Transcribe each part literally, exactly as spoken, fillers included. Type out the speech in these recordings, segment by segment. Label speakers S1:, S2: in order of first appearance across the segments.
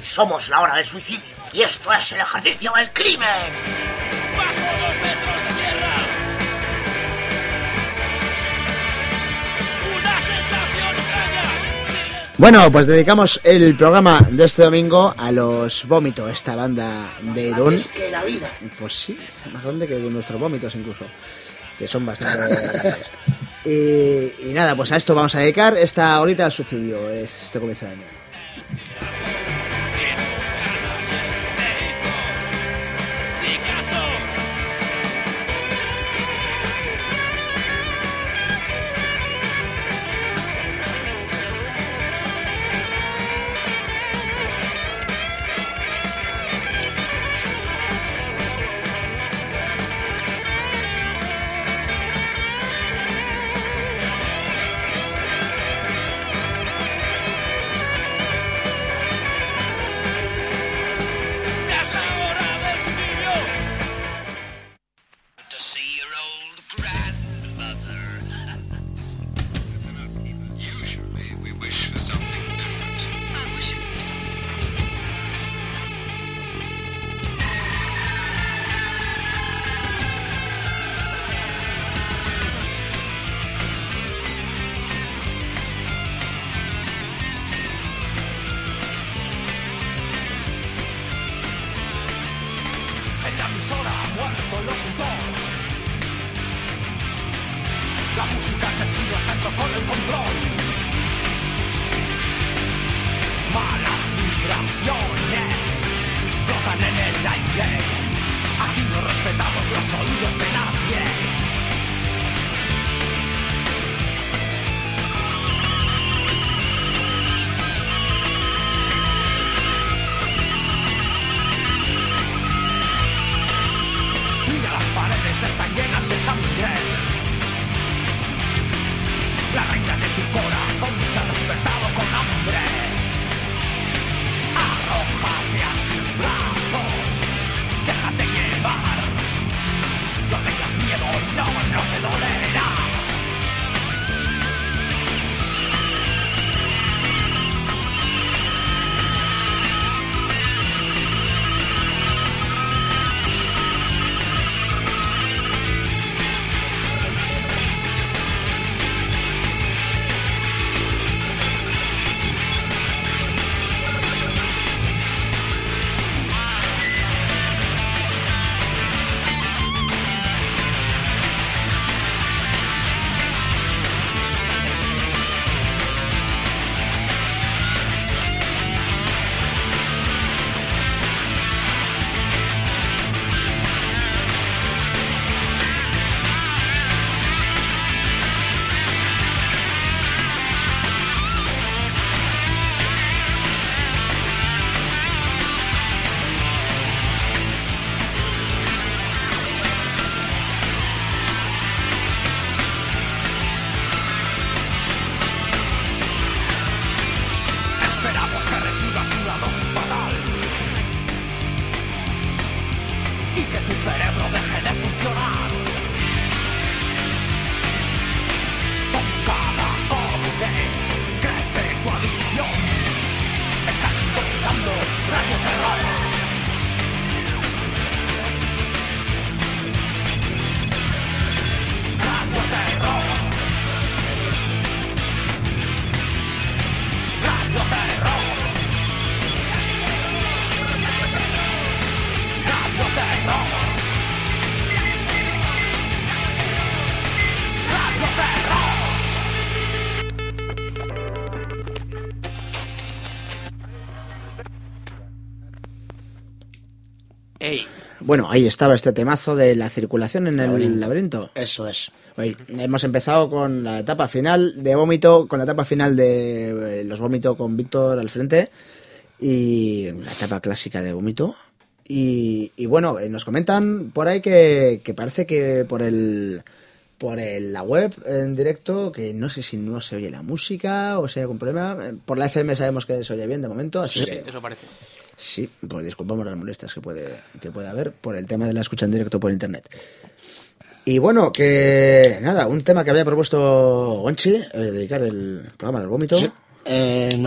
S1: Somos la hora del suicidio y esto es el ejercicio del crimen.
S2: ¡Bajo dos metros de tierra! ¡Una sensación extraña!
S3: Bueno, pues dedicamos el programa de este domingo a los vómitos, esta banda de Irún.
S1: Es que la vida.
S3: Pues sí, más grande que nuestros vómitos incluso, que son bastante grandes. Y, y nada, pues a esto vamos a dedicar esta horita al suicidio, es este comienzo de año. Bueno, ahí estaba este temazo de la circulación en el laberinto. laberinto.
S1: Eso es.
S3: Hoy hemos empezado con la etapa final de Vómito, con la etapa final de los Vómito con Víctor al frente y la etapa clásica de Vómito. Y, y bueno, nos comentan por ahí que, que parece que por el por el, la web en directo, que no sé si no se oye la música o si hay algún problema. Por la F M sabemos que se oye bien de momento. Así
S4: sí,
S3: que,
S4: eso parece.
S3: Sí, pues disculpamos las molestias que puede, que puede haber por el tema de la escucha en directo por internet. Y bueno, que nada, un tema que había propuesto Gonchi, eh, dedicar el programa al vómito.
S1: Sí. Eh, no sé,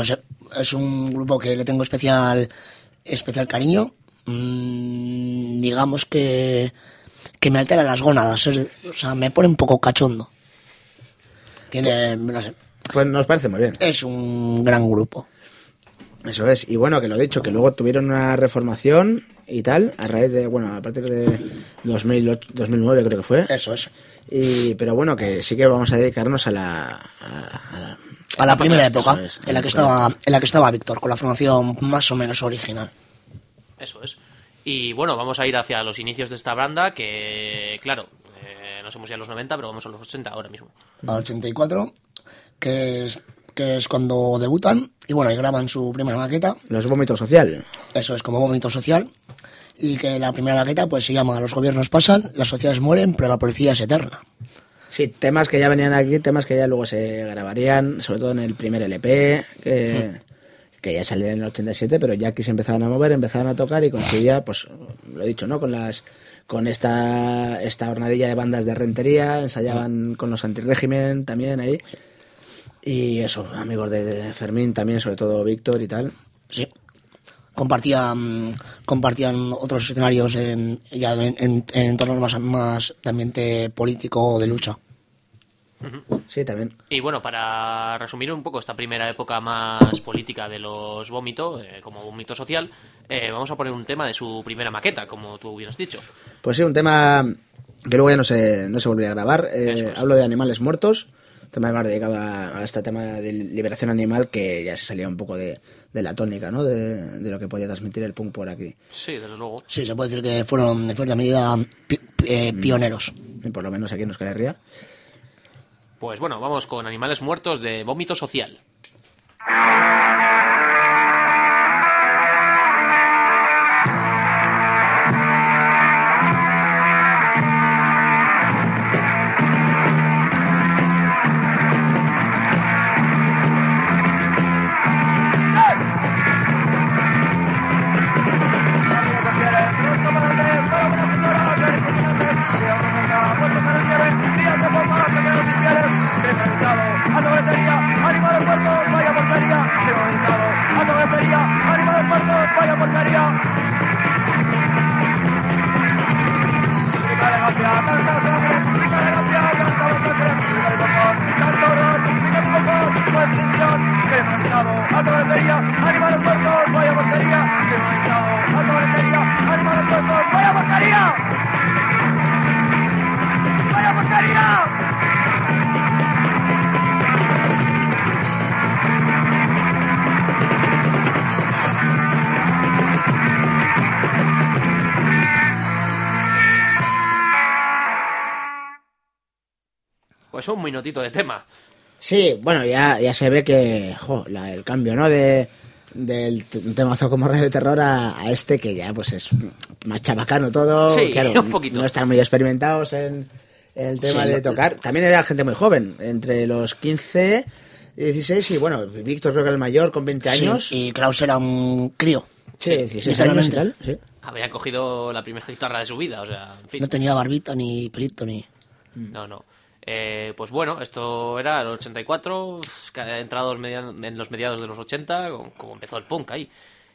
S4: es un grupo que le tengo especial especial cariño. Mm, digamos que, que me altera las gónadas, es, o sea, me pone un poco cachondo. Tiene, no sé.
S3: Pues nos parece muy bien.
S4: Es un gran grupo.
S3: Eso es. Y bueno, que lo he dicho, que luego tuvieron una reformación y tal, a raíz de, bueno, a partir de dos mil ocho, dos mil nueve creo que fue.
S4: Eso es.
S3: Y, pero bueno, que sí que vamos a dedicarnos a la... A, a la,
S4: a la primera época,
S3: es,
S4: en la que estaba en la que estaba Víctor, con la formación más o menos original.
S5: Eso es. Y bueno, vamos a ir hacia los inicios de esta banda, que claro, eh, no somos ya los noventa, pero vamos a los ochenta ahora mismo.
S4: A ochenta y cuatro, que es, que es cuando debutan, y bueno, y graban su primera maqueta.
S3: Los Vómito Social.
S4: Eso es, como Vómito Social. Y que la primera maqueta pues se llama Los gobiernos pasan, las sociedades mueren, pero la policía es eterna.
S3: Sí, temas que ya venían aquí, temas que ya luego se grabarían, sobre todo en el primer L P, que, sí. que ya salía en el ochenta y siete, pero ya aquí se empezaban a mover, empezaban a tocar y coincidía, pues, lo he dicho, ¿no? Con las con esta esta hornadilla de bandas de Rentería, ensayaban con los antirrégimen también ahí. Y eso, amigos de, de Fermín también, sobre todo Víctor y tal.
S4: Sí. Compartían, compartían otros escenarios en, ya en, en, en entornos más, más de ambiente político o de lucha.
S3: Sí, también.
S5: Y bueno, para resumir un poco esta primera época más política de los Vómito, eh, como Vómito Social, eh, vamos a poner un tema de su primera maqueta, como tú hubieras dicho.
S3: Pues sí, un tema que luego ya no se, no se volvería a grabar. Eh, hablo de Animales Muertos. Tema más dedicado a, a este tema de liberación animal, que ya se salía un poco de, de la tónica, ¿no? De, de lo que podía transmitir el punk por aquí.
S5: Sí, desde luego.
S4: Sí, se puede decir que fueron de cierta medida pi, eh, pioneros.
S3: Y por lo menos aquí en Euskal Herria.
S5: Pues bueno, vamos con Animales Muertos de Vómito Social. Pues un minutito de tema.
S3: Sí, bueno, ya, ya se ve que jo, la, el cambio, ¿no? De del temazo como Radio Terror a, a este, que ya pues es más chabacano todo.
S5: Sí,
S3: claro,
S5: un poquito.
S3: No están muy experimentados en el tema sí, de tocar. También era gente muy joven, entre los quince y dieciséis, y bueno, Víctor creo que era el mayor, con veinte años.
S4: Sí, y Klaus era un crío.
S3: Sí, dieciséis años y tal. Sí.
S5: Había cogido la primera guitarra de su vida, o sea, en fin.
S4: No tenía barbita ni pelito ni...
S5: No, no. Eh, pues bueno, esto era el ochenta y cuatro, entrados en los mediados de los ochenta, como empezó el punk ahí.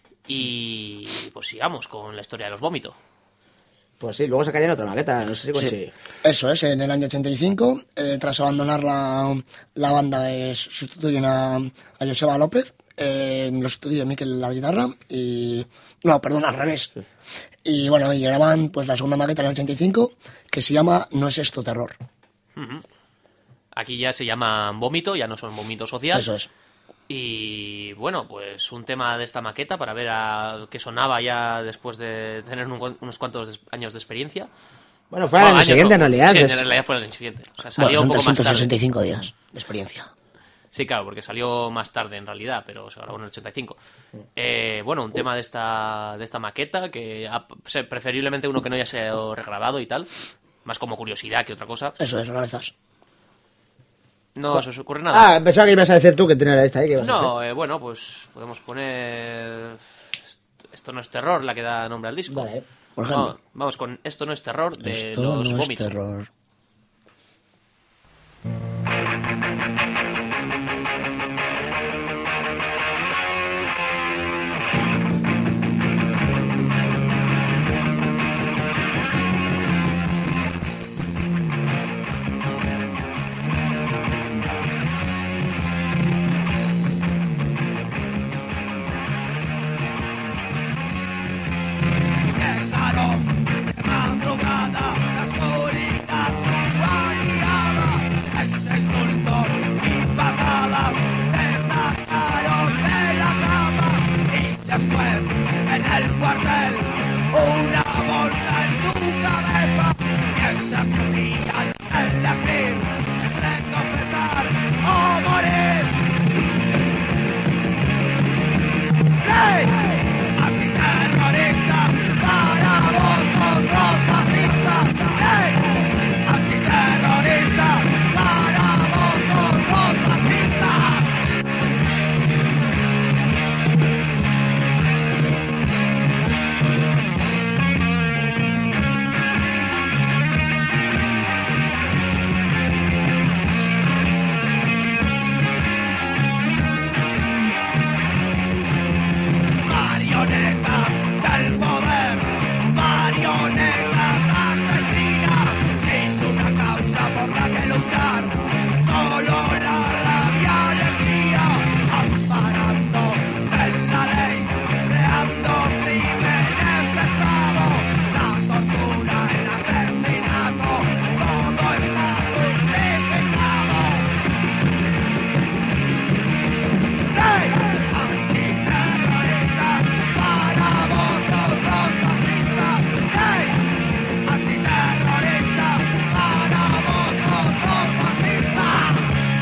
S5: Y pues sigamos con la historia de los Vómito.
S3: Pues sí, luego sacarían otra maqueta, no sé si con sí.
S4: Eso es, en el año ochenta y cinco, eh, tras abandonar la, la banda, eh, sustituyen a, a Joseba López, eh, lo sustituye Mikel la guitarra, y... No, perdón, al revés. Sí. Y bueno, y graban pues la segunda maqueta en el ochenta y cinco, que se llama No es esto terror.
S5: Uh-huh. Aquí ya se llaman Vómito, ya no son Vómito Social.
S4: Eso es.
S5: Y bueno, pues un tema de esta maqueta para ver a qué sonaba ya después de tener un, unos cuantos años de experiencia.
S3: Bueno, fue al año siguiente en realidad.
S5: Sí,
S3: es...
S5: en realidad fue el año siguiente. O sea, salió
S4: bueno, son
S5: un poco
S4: trescientos sesenta y cinco
S5: más tarde.
S4: días de experiencia.
S5: Sí, claro, porque salió más tarde en realidad, pero se grabó en el ochenta y cinco. Eh, bueno, un tema de esta de esta maqueta, que preferiblemente uno que no haya sido regrabado y tal, más como curiosidad que otra cosa.
S4: Eso es, rarezas.
S5: No se os ocurre nada.
S3: Ah, pensaba que ibas a decir tú que tenías esta ahí. Que ibas
S5: no,
S3: a hacer.
S5: Eh, bueno, pues podemos poner... Esto no es terror, la que da nombre al disco.
S3: Vale.
S4: Por ejemplo.
S5: Vamos, vamos con Esto no es terror de
S4: Esto
S5: los
S4: no
S5: Vómito.
S4: Es terror.
S2: después, en el cuartel, una bolsa en tu cabeza, mientras te obligan a elegir entre confesar o morir. ¡Ley! Antiterrorista, para vosotros fascistas. ¡Ley! Antiterrorista, para vosotros fascistas. Marionetas del poder, marionetas asesinas, sin una causa por la que luchar, solo la rabia alegría, amparándose en la ley, creando crímenes de Estado, la tortura, el asesinato, todo está justificado. ¡Ley! Antiterrorista, para vosotros fascistas. ¡Ley! Antiterrorista, para vosotros fascistas.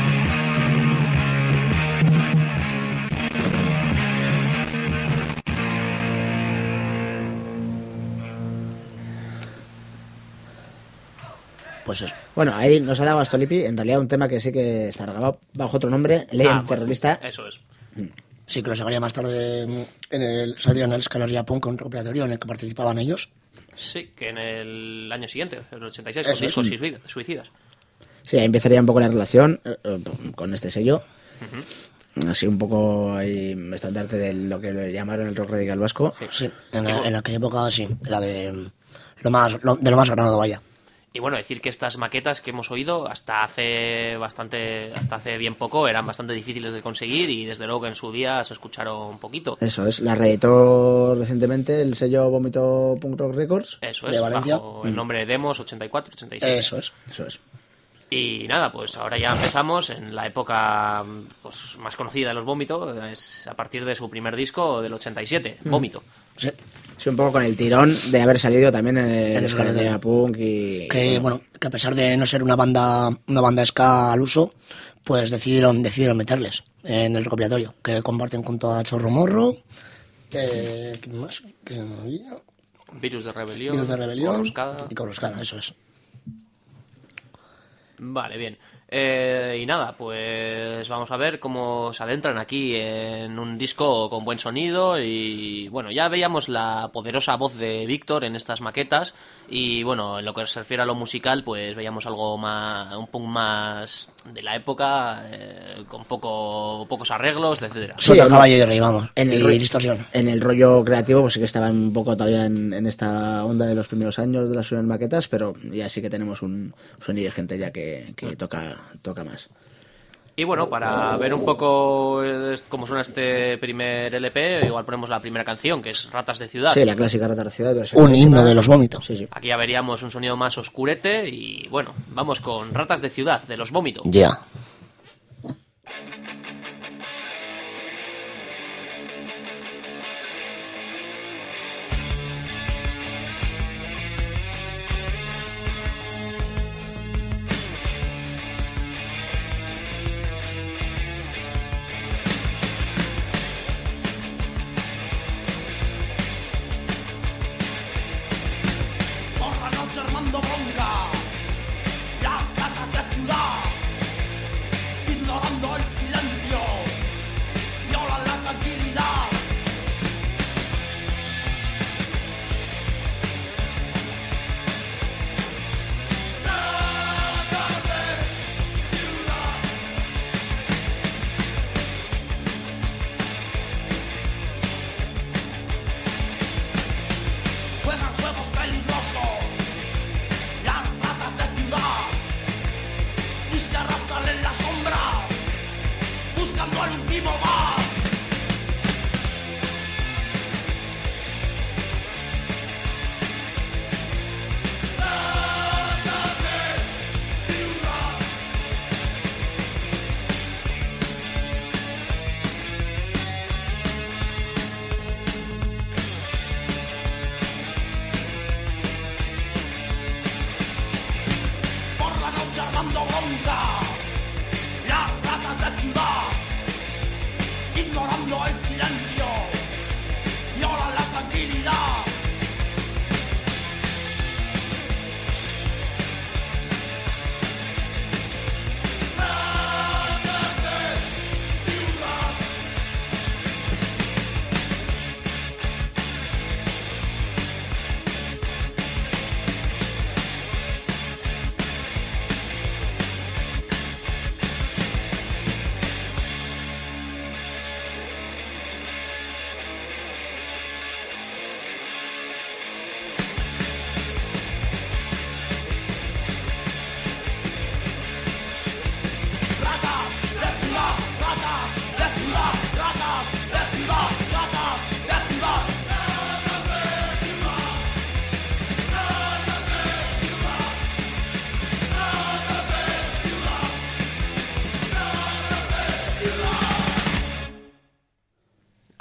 S4: Pues eso.
S3: Bueno, ahí nos ha dado Astolipi, en realidad un tema que sí que está grabado bajo otro nombre, Ley
S5: Ah, bueno,
S3: Antiterrorista.
S5: Eso es.
S4: Sí, que lo sacaría más tarde en el, saldría en el Escalaria Punk, un recopilatorio en el que participaban ellos.
S5: Sí, que en el año siguiente, en el ochenta y seis,
S4: Eso
S5: con discos
S4: es.
S5: suicida- suicidas.
S3: Sí, ahí empezaría un poco la relación eh, eh, con este sello. Así un poco ahí estandarte de lo que le llamaron el rock radical vasco.
S4: Sí, en, la- en aquella época sí, era de lo más, lo- de lo más granado, vaya.
S5: Y bueno, decir que estas maquetas que hemos oído hasta hace bastante, hasta hace bien poco, eran bastante difíciles de conseguir y desde luego que en su día se escucharon un poquito.
S3: Eso es, la reeditó recientemente el sello Vómito Punk Rock Records.
S5: Eso
S4: de
S5: es,
S4: Valencia.
S5: bajo el nombre de Demos ochenta y cuatro ochenta y siete.
S4: Eso es.
S3: Eso es.
S5: Y nada, pues ahora ya empezamos en la época pues, más conocida de los Vómito, es a partir de su primer disco del ochenta y siete, Vómito.
S4: Sí.
S3: Sí, un poco con el tirón de haber salido también en el
S4: En Escalaria.
S3: Escalaria Punk y...
S4: Que bueno, que a pesar de no ser una banda, una banda ska al uso, pues decidieron, decidieron meterles en el recopilatorio, que comparten junto a Chorro Morro, eh, ¿quién más? ¿Qué se me olvida?
S5: Virus de Rebelión,
S4: Virus de Rebelión
S5: Corroscada.
S4: y Corroscada, eso es.
S5: Vale, bien. Eh, y nada, pues vamos a ver cómo se adentran aquí en un disco con buen sonido y bueno, ya veíamos la poderosa voz de Víctor en estas maquetas y bueno, en lo que se refiere a lo musical, pues veíamos algo más, un punk más de la época, eh, con poco, pocos arreglos, etcétera.
S3: Sí,
S4: Suelta
S3: en-
S4: caballo y rey, vamos.
S3: En el,
S4: y
S3: rollo-
S4: distorsión.
S3: en el rollo creativo, pues sí que estaban un poco todavía en, en esta onda de los primeros años de las primeras maquetas, pero ya sí que tenemos un sonido de gente ya que, que toca, toca más.
S5: Y bueno, para ver un poco eh, cómo suena este primer L P, igual ponemos la primera canción, que es Ratas de Ciudad.
S3: Sí, la clásica Rata de Ciudad. versión
S4: Un
S3: clásica.
S4: himno de los vómitos.
S3: Sí, sí.
S5: Aquí ya veríamos un sonido más oscurete y bueno, vamos con Ratas de Ciudad, de los Vómito.
S4: Ya.
S2: Por la noche armando bronca, las ratas de ciudad, ignorando el silencio, violan la tranquilidad. Ratas de ciudad. Juegan juegos peligrosos, las ratas de ciudad, y se arrastran en la sombra, buscando al último bar. Ratas de ciudad.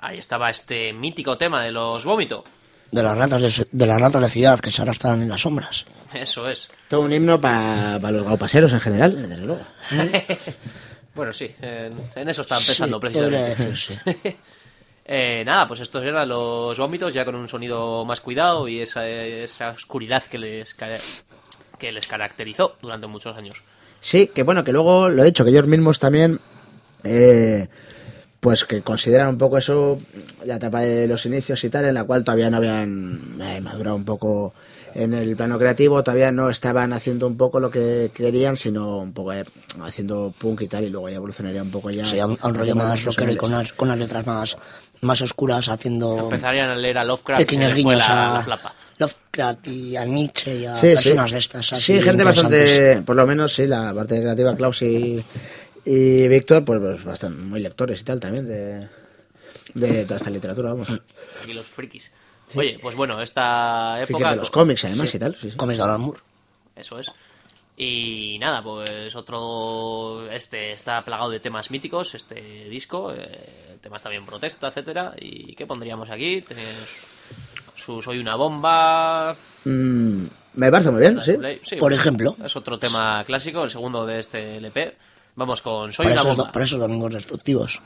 S5: Ahí estaba este mítico tema de los vómitos.
S4: De las ratas de, de las ratas de ciudad que se arrastran en las sombras.
S5: Eso es.
S3: Todo un himno para pa los gaupaseros en general, desde luego.
S5: Bueno, sí, en, en eso estaba
S4: Sí,
S5: pensando
S4: podría
S5: precisamente.
S4: decirse.
S5: Eh, nada, pues estos eran los vómitos, ya con un sonido más cuidado y esa, esa oscuridad que les, ca- que les caracterizó durante muchos años.
S3: Sí, que bueno, que luego lo he dicho, que ellos mismos también, eh, pues que consideran un poco eso, la etapa de los inicios y tal, en la cual todavía no habían eh, madurado un poco en el plano creativo, todavía no estaban haciendo un poco lo que querían, sino un poco eh, haciendo punk y tal, y luego ya evolucionaría un poco ya.
S4: Sí, a un, a un rollo más rockero y con las, con las letras más, más oscuras, haciendo
S5: Empezarían a leer a Lovecraft,
S4: pequeños
S5: que fue
S4: guiños
S5: la,
S4: a
S5: la flapa.
S4: Lovecraft y a Nietzsche y a
S3: Sí,
S4: personas
S3: sí.
S4: de estas. así,
S3: Sí, gente
S4: interesantes.
S3: bastante, por lo menos sí, la parte creativa, Klaus y, y Víctor, pues, pues bastante muy lectores y tal también de, de toda esta literatura, vamos.
S5: Aquí los frikis. Oye, pues bueno, esta
S3: Frikis
S5: época...
S3: de los cómics además y tal. Sí, sí.
S4: Cómics de Alan Moore.
S5: Eso es. Y nada, pues otro... Este está plagado de temas míticos, este disco. Eh, temas también protesta, etcétera. ¿Y qué pondríamos aquí? Tenéis su Soy una bomba...
S3: Mm, me parece muy bien, sí.
S5: Sí,
S4: Por ejemplo.
S5: Es otro tema clásico, el segundo de este L P. Vamos con Soy
S4: Para
S5: una
S4: esos,
S5: bomba.
S4: para esos domingos destructivos.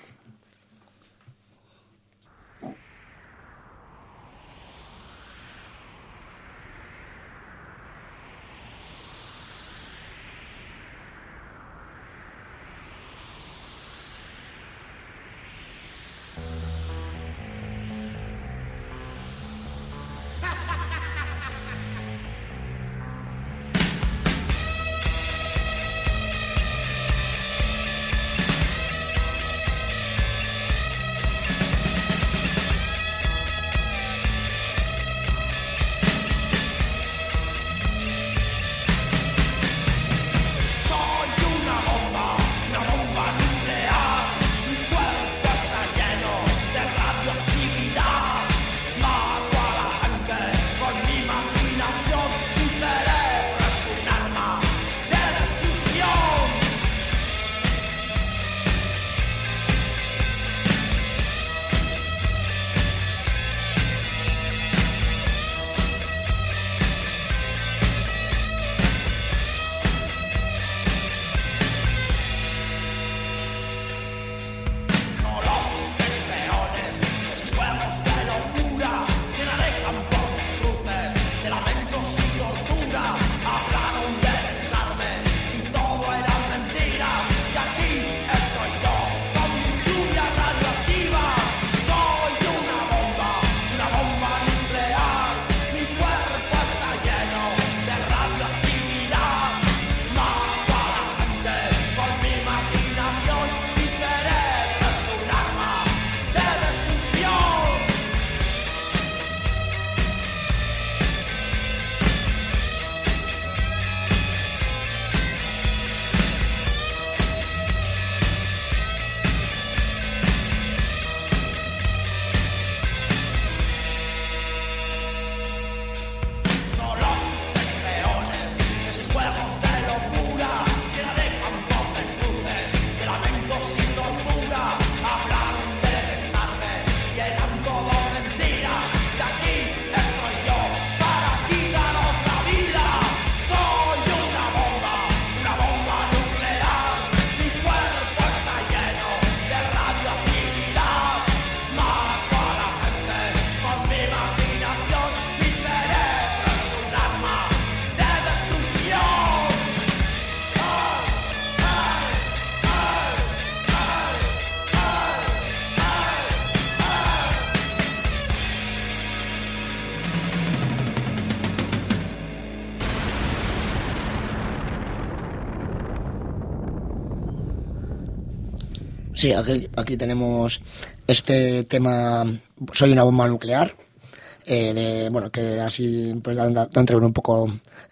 S4: Sí, aquí, aquí tenemos este tema, Soy una bomba nuclear, eh, de, bueno, que así pues da, da, da entrever un poco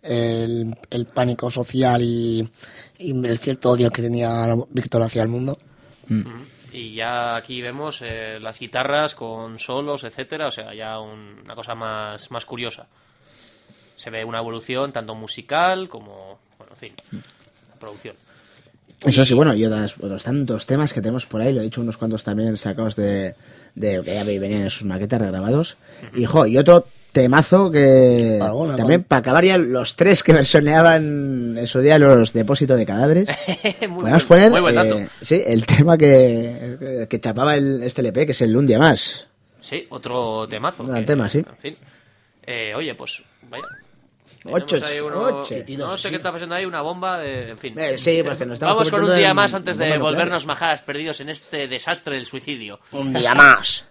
S4: el, el pánico social y, y el cierto odio que tenía Víctor hacia el mundo.
S5: Mm. Y ya aquí vemos eh, las guitarras con solos, etcétera, o sea, ya un, una cosa más, más curiosa. Se ve una evolución tanto musical como, bueno, en fin, producción.
S3: Eso sí, bueno, y otros, otros tantos temas que tenemos por ahí, lo he dicho, unos cuantos también sacados de, de que ya venían en sus maquetas regrabados. Uh-huh. Y, jo, y otro temazo que
S4: Alguna,
S3: también
S4: con...
S3: para acabar ya los tres que versioneaban en su día los Depósitos de Cadáveres.
S5: muy,
S3: Podemos
S5: buen,
S3: poner
S5: muy buen dato.
S3: Eh, sí, el tema que, que chapaba el, este L P, que es el Un Día Más.
S5: Sí, otro temazo.
S3: Un
S5: que,
S3: tema, sí.
S5: En fin. Eh, oye, pues vaya.
S3: Ocho,
S5: uno,
S3: ocho.
S5: No sé qué está pasando ahí, una bomba de... En fin.
S3: Eh, sí, porque nos estamos
S5: Vamos con un día
S3: en,
S5: más antes de
S3: en
S5: volvernos majadas perdidos en este desastre del suicidio.
S4: Un día más.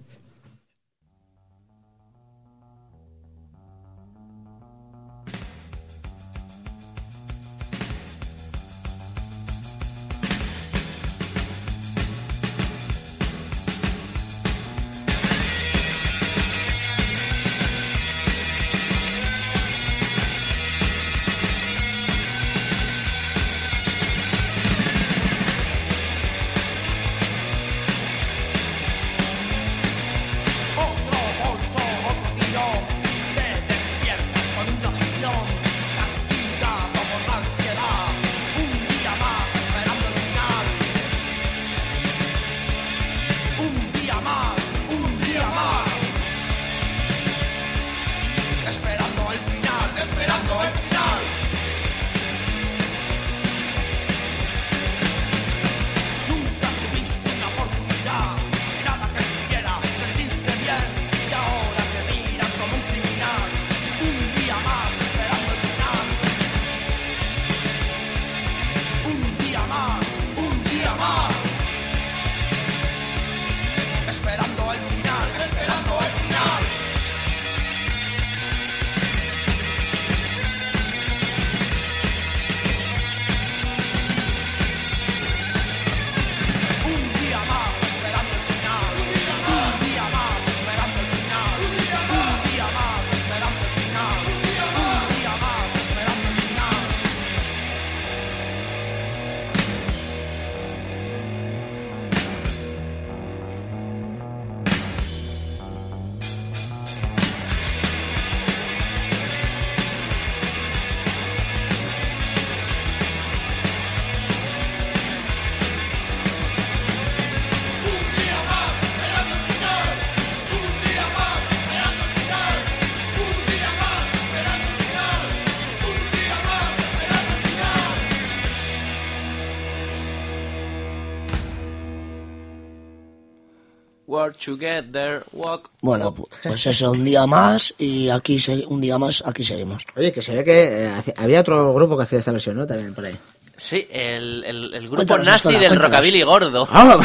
S5: Work together, walk.
S4: Bueno, pues eso, un día más y aquí se... un día más aquí seguimos.
S3: Oye, que se ve que eh, había otro grupo que hacía esta versión, ¿no? También por ahí.
S5: Sí, el, el, el grupo
S4: Cuéntanos,
S5: nazi
S4: Estola,
S5: del
S4: cuéntanos.
S5: rockabilly gordo.
S3: ¡Ah,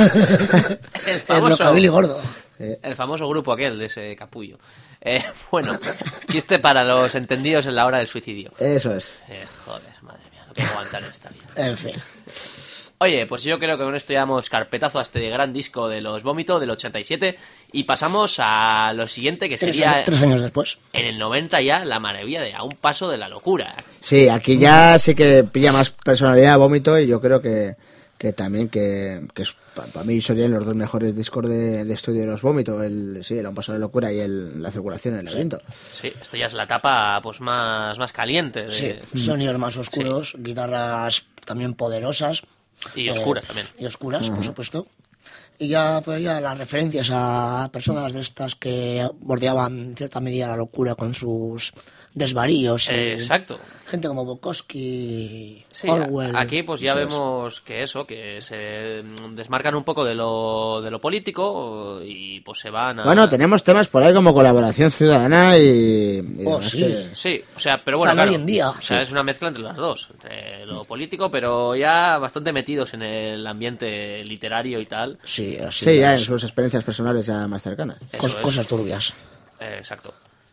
S3: vaya!
S5: El
S4: El
S5: famoso,
S4: rockabilly gordo.
S5: el famoso grupo aquel de ese capullo. Eh, bueno, chiste para los entendidos en la hora del suicidio.
S3: Eso es.
S5: Eh, joder, madre mía, lo que aguantar en esta vida.
S4: En fin.
S5: Oye, pues yo creo que con esto ya damos carpetazo a este gran disco de los Vómito del ochenta y siete y pasamos a lo siguiente que
S4: Tres,
S5: sería
S4: años- tres años después.
S5: en el noventa ya la maravilla de A un paso de la locura.
S3: Sí, aquí ya sí que pilla más personalidad Vómito y yo creo que, que también que, que es, para mí serían los dos mejores discos de, de estudio de los Vómito, el sí, el A un paso de la locura y el, la circulación en el laberinto.
S5: Sí, esto ya es la etapa pues más, más caliente de-
S4: Sí, sonidos más oscuros, guitarras también poderosas.
S5: y oscuras
S4: Eh,
S5: también.
S4: Y oscuras, por supuesto. Y ya, pues ya las referencias a personas de estas que bordeaban en cierta medida la locura con sus desvaríos. y
S5: Eh, exacto.
S4: Gente como Bukowski,
S5: Sí,
S4: Orwell.
S5: a- aquí pues ya
S4: eso es.
S5: vemos que eso, que se mm, desmarcan un poco de lo, de lo político y pues se van a...
S3: Bueno, tenemos temas por ahí como colaboración ciudadana y... y
S4: Oh,
S3: demás
S4: sí.
S3: que-
S5: Sí, o sea, pero bueno,
S4: Están
S5: claro,
S4: hoy en día,
S5: o sea,
S4: sí.
S5: es una mezcla entre las dos, entre lo político, pero ya bastante metidos en el ambiente literario y tal.
S4: Sí, así
S3: Sí, ya en
S4: es.
S3: sus experiencias personales ya más cercanas.
S5: Eso
S4: Cos-
S5: es.
S4: Cosas turbias.
S5: Eh, exacto.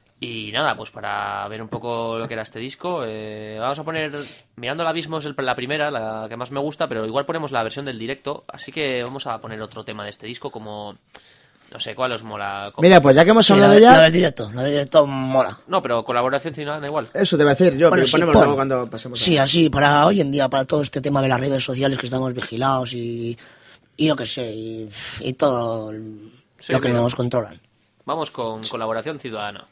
S5: Y nada, pues para ver un poco lo que era este disco, eh, vamos a poner Mirando al Abismo es el- la primera, la que más me gusta, pero igual ponemos la versión del directo, así que vamos a poner otro tema de este disco como... No sé, ¿cuál os mola? Como-
S3: Mira, pues ya que hemos
S4: Sí,
S3: hablado
S4: la, la
S3: ya...
S4: del directo, la del directo mola.
S5: No, pero colaboración ciudadana igual.
S3: Eso te va a decir yo,
S4: Bueno,
S3: pero
S4: sí,
S3: ponemos
S4: pon.
S3: luego cuando pasemos a-
S4: Sí, así, para hoy en día, para todo este tema de las redes sociales que estamos vigilados y, y yo qué sé, y, y todo el-
S5: Sí,
S4: lo que
S5: mira.
S4: nos controlan.
S5: Vamos con colaboración ciudadana.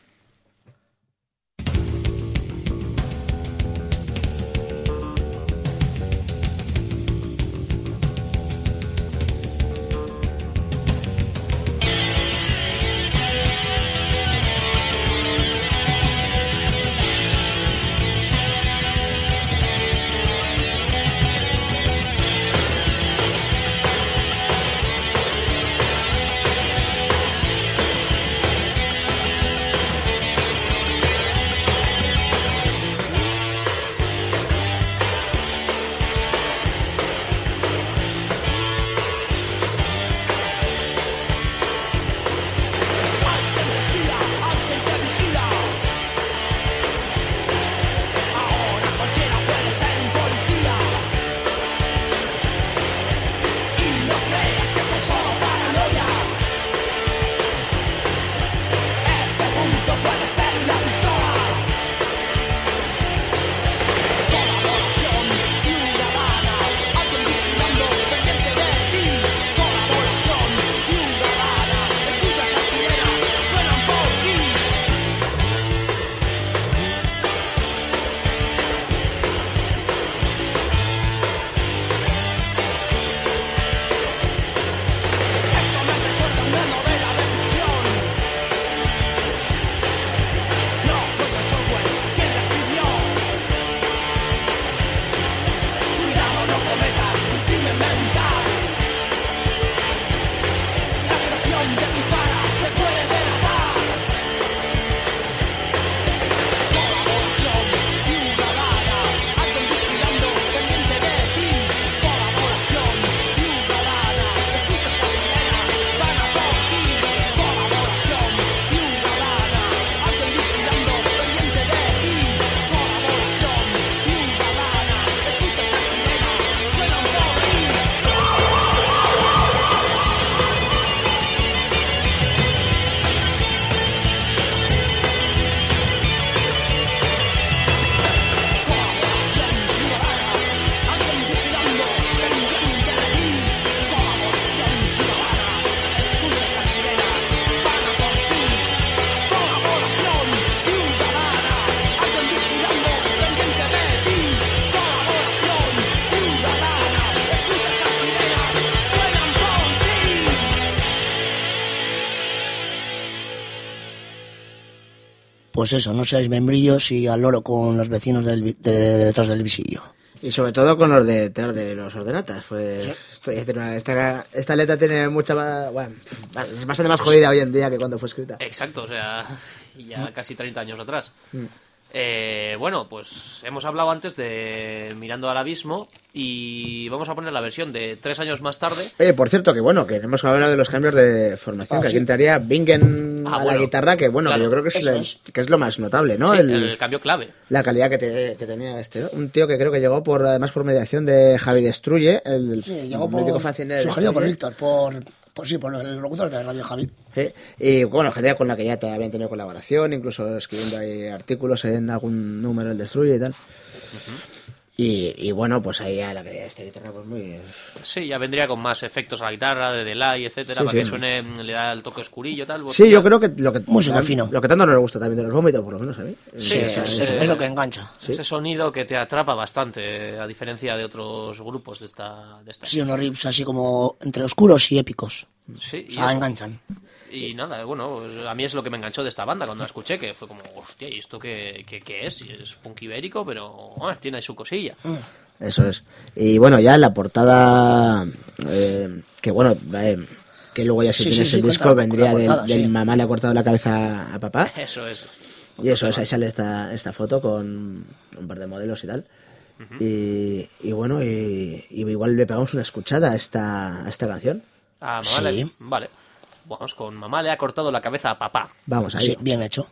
S4: Pues eso, no seáis membrillos y al loro con los vecinos del, vi- de, de detrás del visillo.
S3: Y sobre todo con los de detrás de los ordenatas. Pues
S4: Sí.
S3: esto ya tiene una- esta, esta letra tiene mucha más. Bueno, es bastante más jodida hoy en día que cuando fue escrita.
S5: Exacto, o sea, ya casi treinta años atrás. Eh, bueno, pues hemos hablado antes de Mirando al Abismo y vamos a poner la versión de tres años más tarde.
S3: Oye, por cierto, que bueno, que hemos hablado de los cambios de formación,
S4: Ah,
S3: que
S4: sí.
S3: aquí entraría Bingen
S5: Ah,
S3: a la
S5: bueno,
S3: guitarra, que bueno,
S5: claro,
S3: que yo creo que es,
S4: eso
S3: la-
S4: es.
S3: que es lo más notable, ¿no?
S5: Sí,
S3: El-
S5: el cambio clave.
S3: la calidad que, te- que tenía este, ¿no? Un tío que creo que llegó por, además por mediación de Javi Destruye, el, el
S4: Sí, llegó
S3: mítico
S4: por,
S3: fanzine de
S4: sugerido por
S3: Destruye.
S4: Víctor, por, por, sí, por el locutor de Radio Javi.
S3: Sí, y bueno, gente con la que ya te habían tenido colaboración, incluso escribiendo ahí artículos en algún número del Destruye y tal. Y, y bueno, pues ahí ya la calidad de esta guitarra pues muy...
S5: Sí, ya vendría con más efectos a la guitarra, de delay, etcétera,
S3: Sí,
S5: para que
S3: sí.
S5: suene, le da el toque oscurillo tal.
S3: Sí, yo creo que lo que,
S4: Música fino.
S3: lo que tanto nos gusta también de los vómitos, por lo menos a mí.
S5: Sí,
S3: Eh,
S5: eso
S4: es,
S5: es,
S4: es-
S5: eh,
S4: es lo que engancha.
S5: Ese sonido que te atrapa bastante, a diferencia de otros grupos de esta... De esta.
S4: Sí, unos riffs así como entre oscuros y épicos.
S5: Sí,
S4: O
S5: y,
S4: sea,
S5: eso.
S4: enganchan.
S5: Y nada, bueno, pues a mí es lo que me enganchó de esta banda cuando la escuché, que fue como, hostia, ¿y esto qué, qué, qué es? Y es punk ibérico, pero bueno, tiene su cosilla.
S3: Eso es. Y bueno, ya en la portada, eh, que bueno, eh, que luego ya si
S4: Sí,
S3: tienes
S4: sí,
S3: el
S4: sí,
S3: disco
S4: cuenta la
S3: vendría del,
S4: portada,
S3: del
S4: sí.
S3: mamá le ha cortado la cabeza a papá.
S5: Eso es.
S3: Y eso es, ahí sale esta, esta foto con un par de modelos y tal. y, y bueno, y, y igual le pegamos una escuchada a esta, a esta canción.
S5: A mamá le-
S4: Sí.
S5: Vale. Vamos, con mamá le ha cortado la cabeza a papá.
S3: Vamos ahí.
S4: Sí, bien hecho.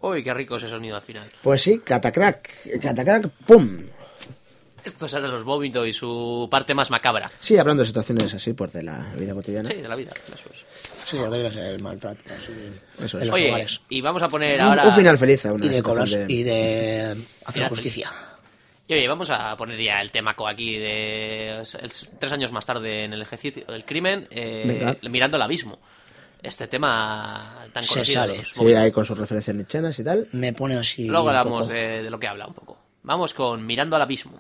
S5: Uy, qué rico ese sonido al final.
S3: Pues sí, catacrack, catacrack, pum.
S5: Estos eran los vómitos y su parte más macabra.
S3: Sí, hablando de situaciones así, pues de la vida cotidiana.
S5: Sí, de la vida, eso es.
S4: Sí, reglas el maltrato. Así,
S3: Eso
S4: en
S3: es.
S4: los
S5: Oye,
S4: hogares.
S5: y vamos a poner
S3: Un,
S5: ahora...
S3: un final feliz a una
S4: Y de,
S3: situación
S4: colas,
S3: de-
S4: y de hacer
S5: Final
S4: justicia.
S5: Y oye, vamos a poner ya el temaco aquí de es- es- tres años más tarde en el ejercicio del crimen, eh,
S3: Venga.
S5: mirando al abismo. Este tema tan
S4: Se
S5: conocido.
S4: sale.
S5: de los
S3: Sí,
S5: vómitos.
S3: ahí con sus referencias nietzscheanas y tal.
S4: Me pone así.
S5: Luego
S4: un
S5: hablamos
S4: poco.
S5: de, de lo que habla un poco. Vamos con Mirando al abismo.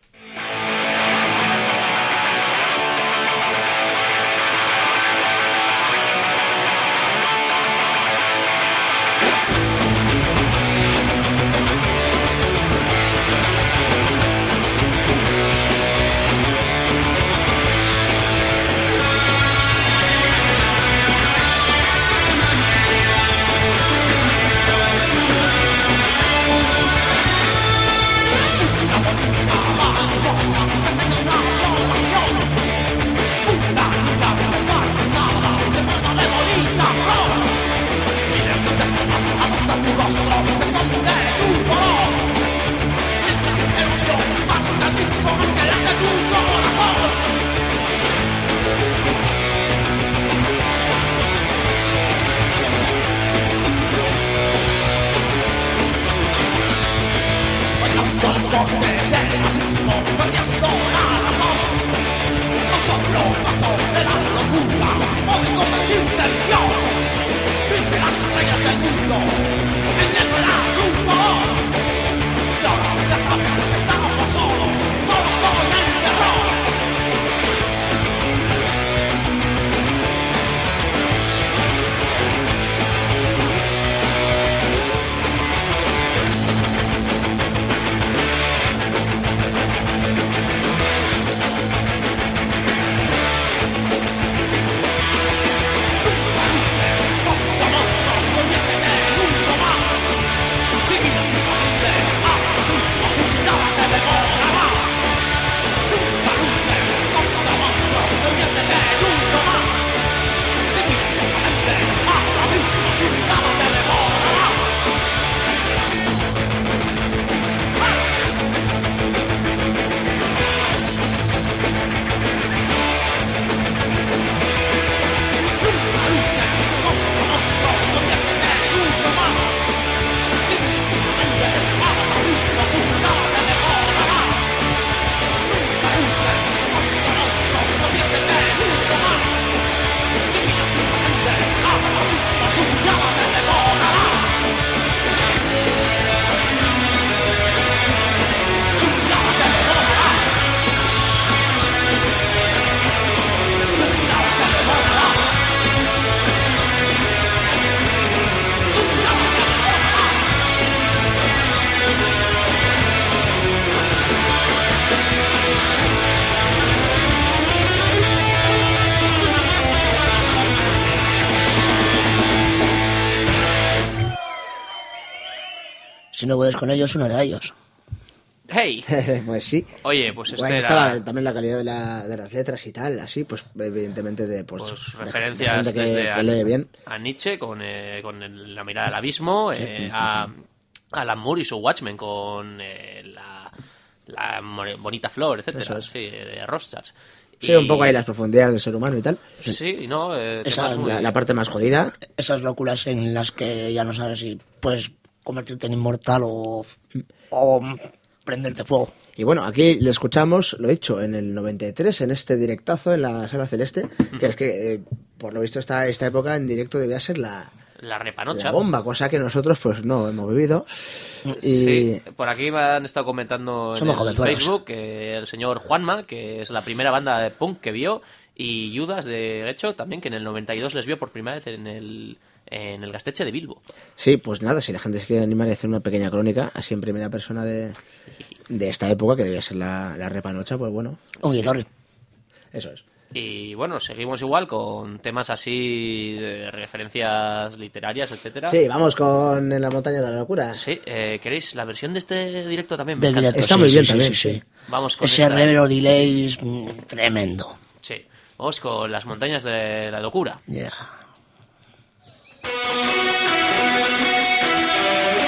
S4: Si no puedes con ellos, uno de ellos.
S5: ¡Hey!
S3: Pues sí.
S5: Oye, pues este
S3: Bueno,
S5: era...
S3: estaba también la calidad de, la- de las letras y tal, así, pues evidentemente de, pues,
S5: Pues
S3: de- de
S5: referencias
S3: gente que,
S5: desde
S3: que
S5: a,
S3: lee bien.
S5: a Nietzsche con, eh, con el- la mirada al abismo, eh, a, a Alan Moore y su Watchmen con eh, la, la more- bonita flor, etcétera,
S3: Eso es.
S5: sí, de Rothschild.
S3: Sí, un poco ahí las profundidades del ser humano y tal.
S5: Sí, no, eh,
S4: Esa-
S5: temas muy-
S3: La, la parte más jodida.
S4: Esas lóculas en las que ya no sabes si puedes convertirte en inmortal o, o prenderte fuego.
S3: Y bueno, aquí le escuchamos, lo he dicho, en el noventa y tres, en este directazo en la Sala Celeste, que es que, eh, por lo visto, esta, esta época en directo debía ser la,
S5: la repanocha.
S3: la bomba, cosa que nosotros pues no hemos vivido. Y
S5: Sí, por aquí me han estado comentando en
S4: Somos
S5: el
S4: jovenzuelos.
S5: Facebook que el señor Juanma, que es la primera banda de punk que vio, y Judas, de hecho, también, que en el noventa y dos les vio por primera vez en el, en el Gasteche de Bilbo.
S3: sí, pues nada, si la gente se quiere animar a hacer una pequeña crónica, así en primera persona de, de esta época, que debía ser la, la repanocha, pues bueno,
S4: Un guitarri.
S3: eso es.
S5: Y bueno, seguimos igual con temas así de referencias literarias, etcétera.
S3: Sí, vamos con En la montaña de la locura.
S5: Sí, eh, ¿queréis la versión de este directo también? Me
S4: Del
S5: encanta.
S4: directo,
S3: Está
S4: sí,
S3: muy
S4: sí,
S3: bien
S4: sí,
S3: también,
S4: sí,
S3: sí.
S4: sí.
S5: Vamos con
S4: Ese
S5: esta-
S4: reverb delay es mm, tremendo.
S5: Sí, vamos con las montañas de la locura.
S4: Yeah.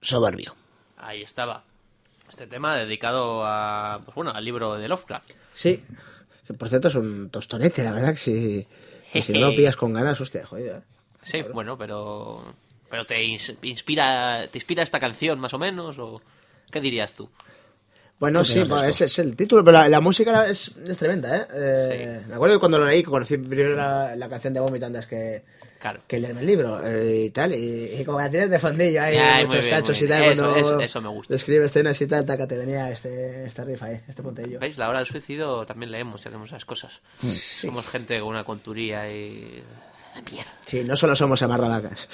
S4: Soberbio.
S5: Ahí estaba. Este tema dedicado a, pues bueno, al libro de Lovecraft.
S3: Sí, que por cierto es un tostonete, la verdad, que si, que si no lo pillas con ganas, hostia, joder.
S5: Sí, bueno, pero pero te ins- inspira te inspira esta canción más o menos, o ¿qué dirías tú?
S3: Bueno,
S4: ¿Qué
S3: sí,
S4: opinas de
S3: pues
S4: esto?
S3: ese es el título, pero la, la música es, es tremenda, ¿eh? eh
S5: Sí.
S3: Me acuerdo que cuando lo leí, que conocí primero la, la canción de Vómito antes que,
S5: Claro.
S3: que leerme el libro eh, y tal, y, y como que la tienes de fondillo, hay
S5: Ay, muy
S3: muchos
S5: bien,
S3: cachos
S5: muy
S3: y tal,
S5: bien. Eso-
S3: cuando
S5: eso- eso me gusta.
S3: describe escenas y tal, taca, te venía este, esta rifa, ahí, este puntillo.
S5: ¿Veis? La hora del suicidio también leemos y hacemos esas cosas. Somos gente con una conturía y... de mierda.
S3: Sí, no solo somos amarralacas.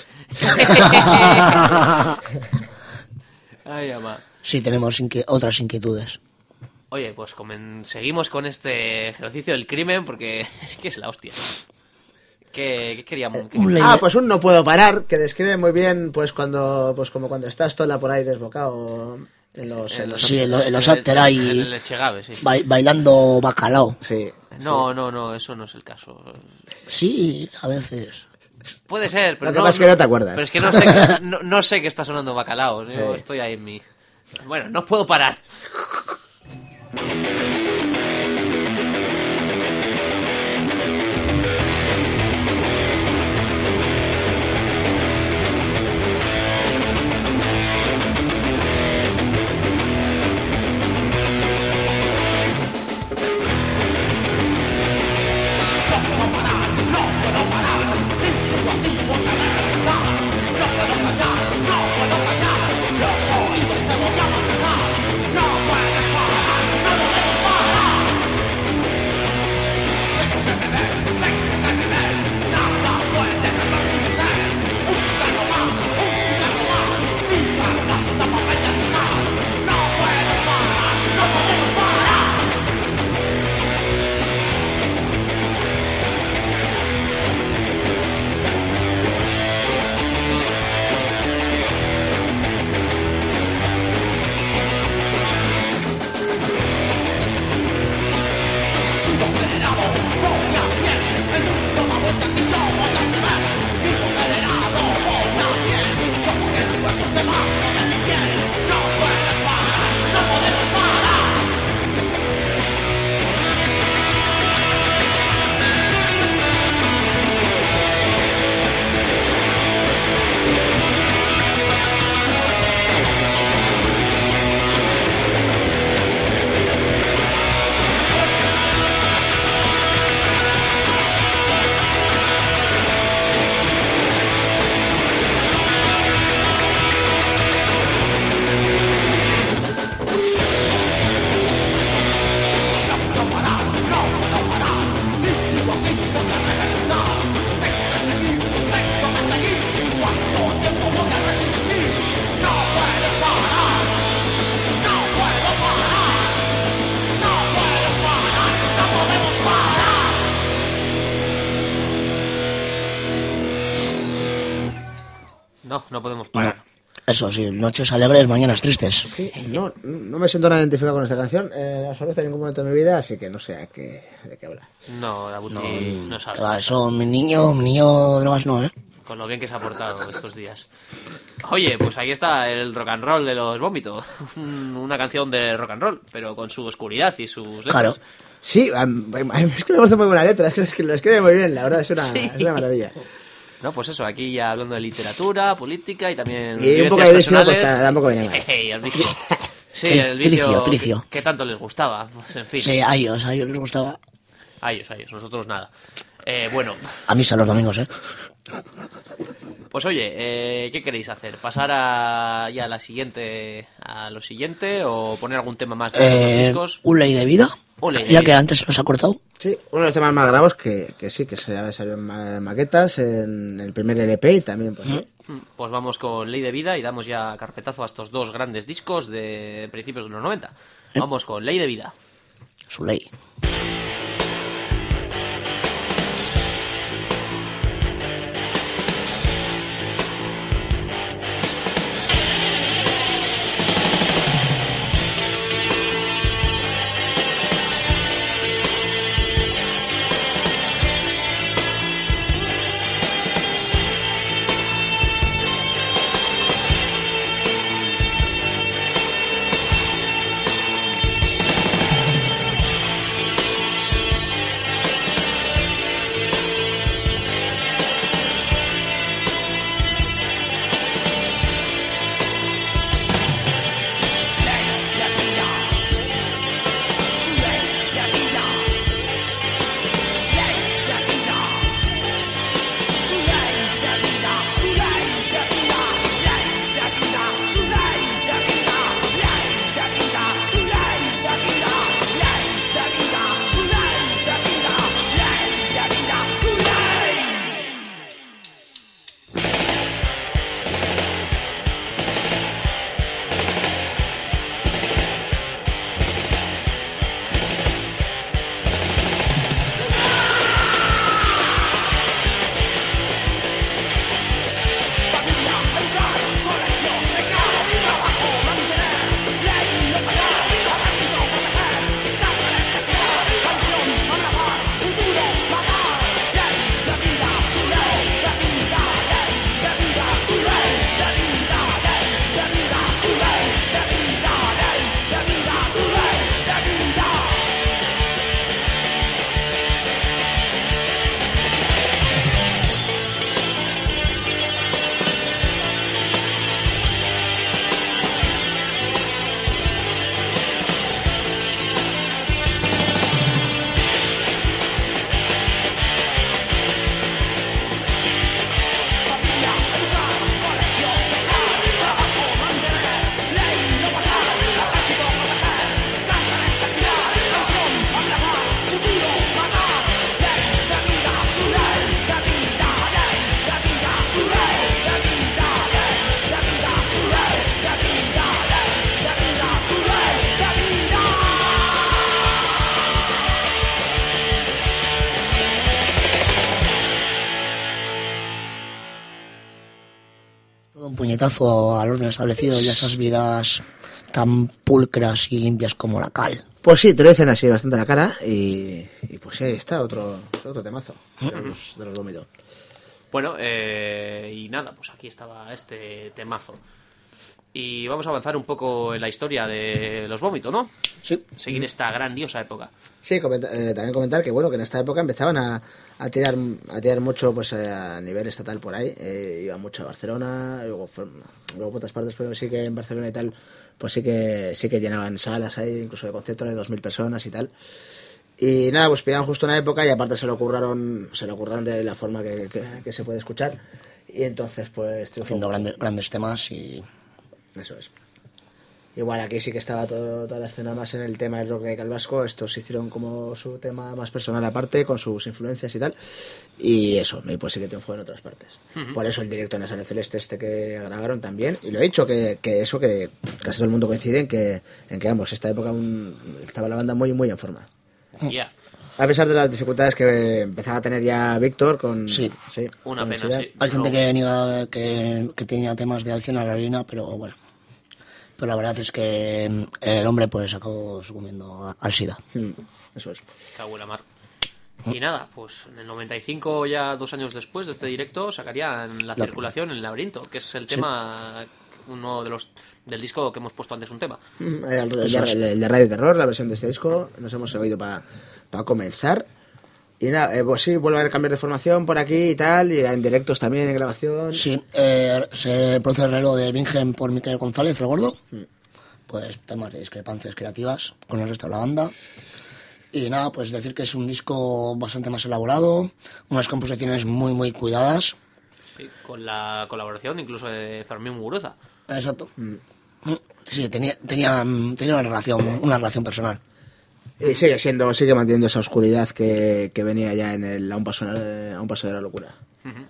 S5: Ay, ama.
S4: Sí, tenemos inque- otras inquietudes.
S5: Oye, pues comen- seguimos con este ejercicio del crimen porque es que es la hostia. ¿Qué, qué queríamos? ¿Qué-
S4: Un ley
S3: Ah,
S4: de-
S3: pues un no puedo parar, que describe muy bien, pues cuando, pues como cuando estás tola por ahí desbocado en los, en los
S4: Sí, en, lo- en los
S5: en el-
S4: after ahí,
S5: en el Echegave, sí.
S4: ba- bailando bacalao.
S3: Sí.
S5: No, no, no, eso no es el caso.
S4: Sí, a veces.
S5: Puede ser, pero
S3: Lo que
S5: no,
S3: pasa es que no te acuerdas.
S5: Pero es que no sé, que- no, no sé que está sonando bacalao. Yo
S3: Sí.
S5: estoy ahí en mi... Bueno, no puedo parar. No, no podemos parar.
S4: Eso sí, noches alegres, mañanas tristes.
S3: Sí, no, no me siento nada identificado con esta canción, eh, absolutamente en ningún momento de mi vida, así que no sé a qué, de qué habla.
S5: No, Dabuti no, sabe.
S4: Que va, eso, mi niño, mi niño drogas no, ¿eh?
S5: Con lo bien que se ha portado estos días. Oye, pues ahí está el rock and roll de los Vómitos. Una canción de rock and roll, pero con su oscuridad y sus letras.
S4: Claro.
S3: Sí, am- am- es que me gusta muy buena letra, es que, es que lo escribe muy bien, la verdad, es una,
S5: Sí.
S3: es una maravilla.
S5: No, pues eso, aquí ya hablando de literatura, política y también
S3: Y un poco
S5: vivencias
S3: de vicio, pues,
S5: personales.
S3: tampoco viene mal.
S5: Ey, el vicio. Sí,
S4: Tri-
S5: el vicio
S4: tricio, tricio.
S5: Que, que tanto les gustaba. Pues, en fin,
S4: Sí, a ellos, a ellos les gustaba.
S5: a ellos, a ellos, nosotros nada. Eh, bueno,
S4: A misa los domingos, ¿eh?
S5: pues oye, eh, ¿qué queréis hacer? ¿Pasar a, ya a la siguiente, a lo siguiente o poner algún tema más de los
S4: eh
S5: discos?
S4: un ley de vida.
S5: Un ley de
S4: ya
S5: vida.
S4: que antes nos ha cortado.
S3: Sí, uno de los temas más graves que, que sí, que se salió en ma- maquetas, en el primer L P y también, pues sí.
S5: Pues vamos con Ley de Vida y damos ya carpetazo a estos dos grandes discos de principios de los noventa. Vamos con Ley de Vida.
S4: Su ley.
S2: Thank
S4: Un puñetazo al orden establecido y a esas vidas tan pulcras y limpias como la cal.
S3: Pues sí, te lo dicen así bastante a la cara y, y pues sí, ahí está otro, otro temazo de los, de los Vómito.
S5: Bueno, eh, y nada, pues aquí estaba este temazo. Y vamos a avanzar un poco en la historia de los Vómito, ¿no?
S3: Sí.
S5: Seguir esta grandiosa época.
S3: Sí, comenta- eh, también comentar que bueno que en esta época empezaban a, a tirar a tirar mucho pues eh, a nivel estatal por ahí, eh, iban mucho a Barcelona, luego fueron- luego por otras partes, pero sí que en Barcelona y tal, pues sí que sí que llenaban salas ahí, incluso de conciertos de dos mil personas y tal. Y nada, pues pillaban justo una época y aparte se lo curraron, se lo curraron de la forma que, que, que se puede escuchar. Y entonces pues triunfó.
S4: Haciendo grandes, grandes temas y...
S3: Eso es. Igual aquí sí que estaba todo, toda la escena más en el tema del rock de Calvasco. Estos hicieron como su tema más personal aparte, con sus influencias y tal. Y eso, y pues sí que triunfó en otras partes. Uh-huh. Por eso el directo en la Sala Celeste este que grabaron también. Y lo he dicho, que, que eso que casi todo el mundo coincide en que, en que vamos, esta época un, estaba la banda muy, muy en forma.
S5: Ya. Yeah.
S3: A pesar de las dificultades que empezaba a tener ya Víctor con...
S4: Sí,
S3: sí
S5: una
S3: con
S5: pena, sí.
S4: Hay gente que niega que, que tenía temas de adicción a la heroína, pero bueno. Pero la verdad es que el hombre pues acabó sucumbiendo al SIDA.
S3: Mm, eso es.
S5: Cago en la mar. Y nada, pues en el noventa y cinco, ya dos años después de este directo, sacarían La Circulación en el Laberinto, que es el tema, sí. uno de los del disco que hemos puesto antes un tema.
S3: Mm, el, el, el, el de Radio Terror, la versión de este disco, nos hemos oído para pa comenzar. Y nada, eh, pues sí, vuelve a haber cambios de formación por aquí y tal, y en directos también, en grabación.
S4: Sí, eh, se produce el reloj de Bingen por Miquel González, el gordo. Mm. Pues temas de discrepancias creativas con el resto de la banda. Y nada, pues decir que es un disco bastante más elaborado, unas composiciones muy, muy cuidadas.
S5: Sí, con la colaboración incluso de Fermín Muguruza.
S4: Exacto. Mm. Sí, tenía, tenía, tenía una relación, una relación personal.
S3: Y sigue siendo, sigue manteniendo esa oscuridad que, que venía ya en el A un paso, a un paso de la locura.
S5: Uh-huh.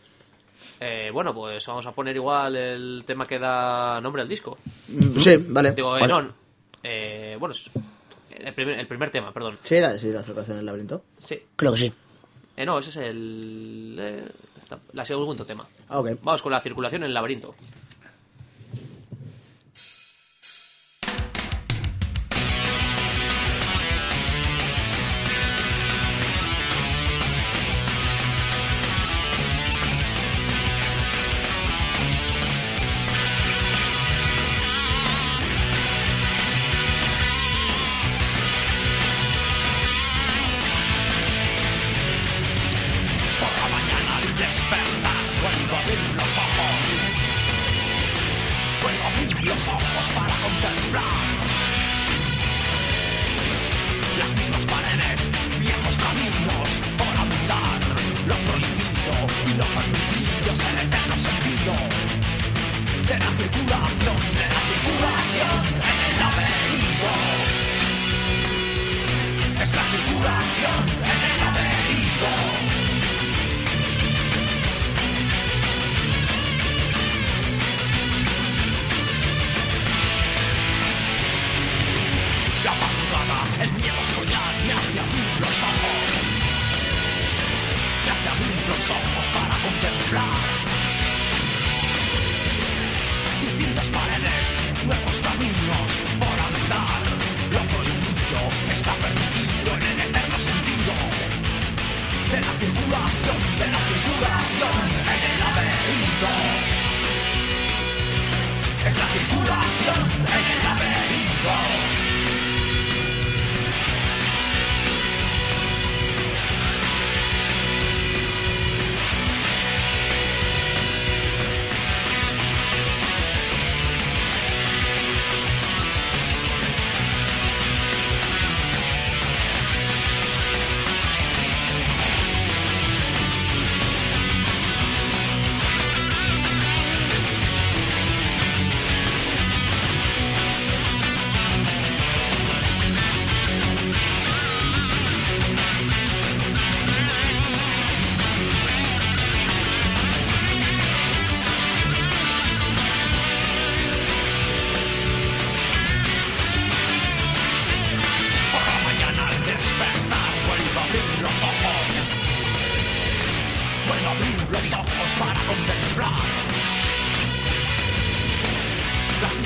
S5: Eh, bueno, pues vamos a poner igual el tema que da nombre al disco.
S3: Mm, sí, vale.
S5: Digo, eh,
S3: vale.
S5: no, eh, bueno, el primer, el primer tema, perdón.
S3: Sí, la, sí, La Circulación en el Laberinto.
S5: Sí.
S4: Creo que sí.
S5: Eh, no, ese es el... Eh, esta, el segundo tema.
S3: Ah, okay.
S5: Vamos con La Circulación en el Laberinto.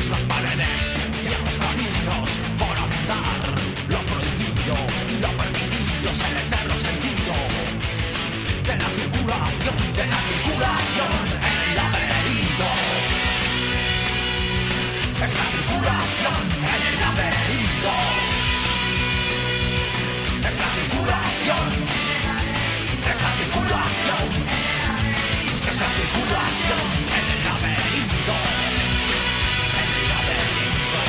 S2: mismas paredes, viejos caminos por andar. Lo prohibido y lo permitido es el eterno sentido de la circulación, de la circulación en el laberinto. Es la circulación en el laberinto. Es la circulación. Es la circulación. Es la circulación en el laberinto. En el laberinto.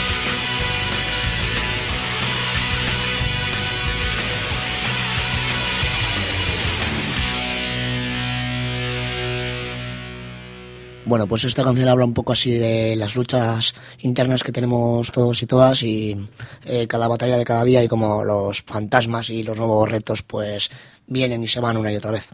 S4: Bueno, pues esta canción habla un poco así de las luchas internas que tenemos todos y todas y eh, cada batalla de cada día y como los fantasmas y los nuevos retos pues vienen y se van una y otra vez.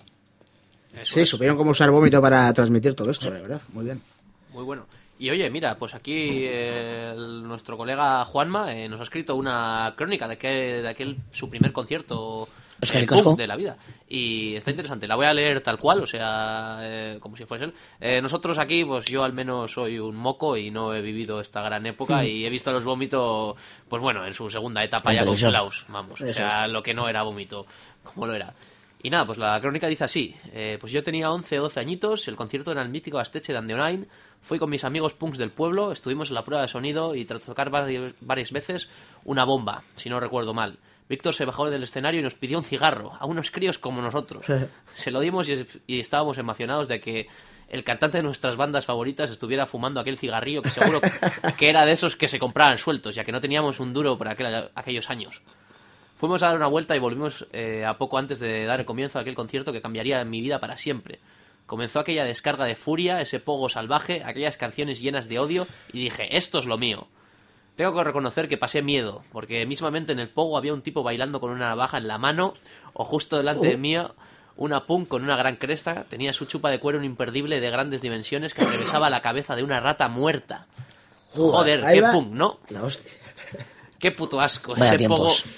S5: Eso
S3: Sí,
S5: es.
S3: supieron cómo usar Vómito para transmitir todo esto, de verdad. Muy bien.
S5: Muy bueno. Y oye, mira, pues aquí eh, el- nuestro colega Juanma eh, nos ha escrito una crónica de, que, de aquel su primer concierto
S4: Es que
S5: eh,
S4: ricasco.
S5: punk de la vida. Y está interesante. La voy a leer tal cual, o sea, eh, como si fuese él. Eh, nosotros aquí, pues yo al menos soy un moco y no he vivido esta gran época y he visto a los Vómito, pues bueno, en su segunda etapa
S4: En
S5: ya con
S4: televisión.
S5: Klaus, vamos. O
S3: Eso
S5: sea, lo que no era Vómito, como lo era. Y nada, pues la crónica dice así. Eh, pues yo tenía once o doce añitos, el concierto era el mítico Asteche de Andeonain. Fui con mis amigos punks del pueblo, estuvimos en la prueba de sonido y tras tocar vari- varias veces una bomba, si no recuerdo mal. Víctor se bajó del escenario y nos pidió un cigarro, a unos críos como nosotros. Se lo dimos y, y estábamos emocionados de que el cantante de nuestras bandas favoritas estuviera fumando aquel cigarrillo que seguro que era de esos que se compraban sueltos, ya que no teníamos un duro por aquel- aquellos años. Fuimos a dar una vuelta y volvimos eh, a poco antes de dar el comienzo a aquel concierto que cambiaría mi vida para siempre. Comenzó aquella descarga de furia, ese pogo salvaje, aquellas canciones llenas de odio, y dije, esto es lo mío. Tengo que reconocer que pasé miedo, porque mismamente en el pogo había un tipo bailando con una navaja en la mano, o justo delante de mí una punk con una gran cresta, tenía su chupa de cuero un imperdible de grandes dimensiones que atravesaba la cabeza de una rata muerta. Joder,
S3: Ahí
S5: qué
S3: va.
S5: punk, ¿no?
S3: La hostia.
S5: Qué puto asco.
S4: Vaya
S5: Ese pogo...
S4: tiempos.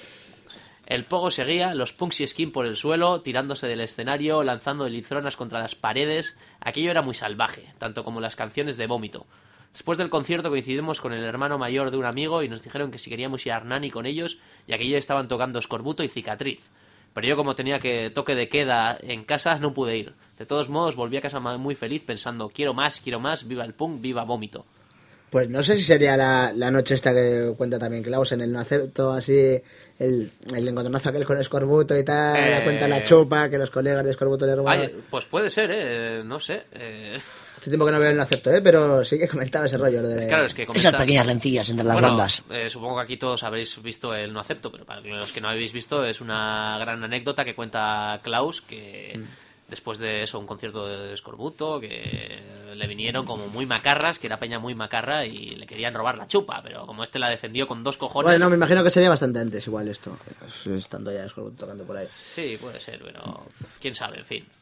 S5: El pogo seguía, los punks y skin por el suelo, tirándose del escenario, lanzando litronas contra las paredes. Aquello era muy salvaje, tanto como las canciones de Vómito. Después del concierto coincidimos con el hermano mayor de un amigo y nos dijeron que si queríamos ir a Hernani con ellos, y aquello estaban tocando Escorbuto y Cicatriz. Pero yo, como tenía que toque de queda en casa, no pude ir. De todos modos, volví a casa muy feliz pensando, quiero más, quiero más, viva el punk, viva Vómito.
S3: Pues no sé si sería la, la noche esta que cuenta también Klaus en el no acepto, así, el, el encontronazo aquel con Escorbuto y tal,
S5: Eh.
S3: la cuenta la chupa, que los colegas de Escorbuto le robaron.
S5: Ay, pues puede ser, ¿eh? No sé. Eh...
S3: Hace tiempo que no veo el no acepto, ¿eh? Pero sí que comentaba ese rollo. Lo de...
S5: Es claro, es que
S4: Esas
S5: comenta-
S4: pequeñas rencillas entre las
S5: Bueno,
S4: bandas.
S5: eh, supongo que aquí todos habréis visto el No Acepto, pero para los que no habéis visto es una gran anécdota que cuenta Klaus, que
S3: Mm.
S5: después de eso, un concierto de Escorbuto, que le vinieron como muy macarras, que era peña muy macarra y le querían robar la chupa, pero como este la defendió con dos cojones...
S3: Bueno, no, me imagino que sería bastante antes igual esto, estando ya Escorbuto tocando por ahí.
S5: Sí, puede ser, pero quién sabe, en fin.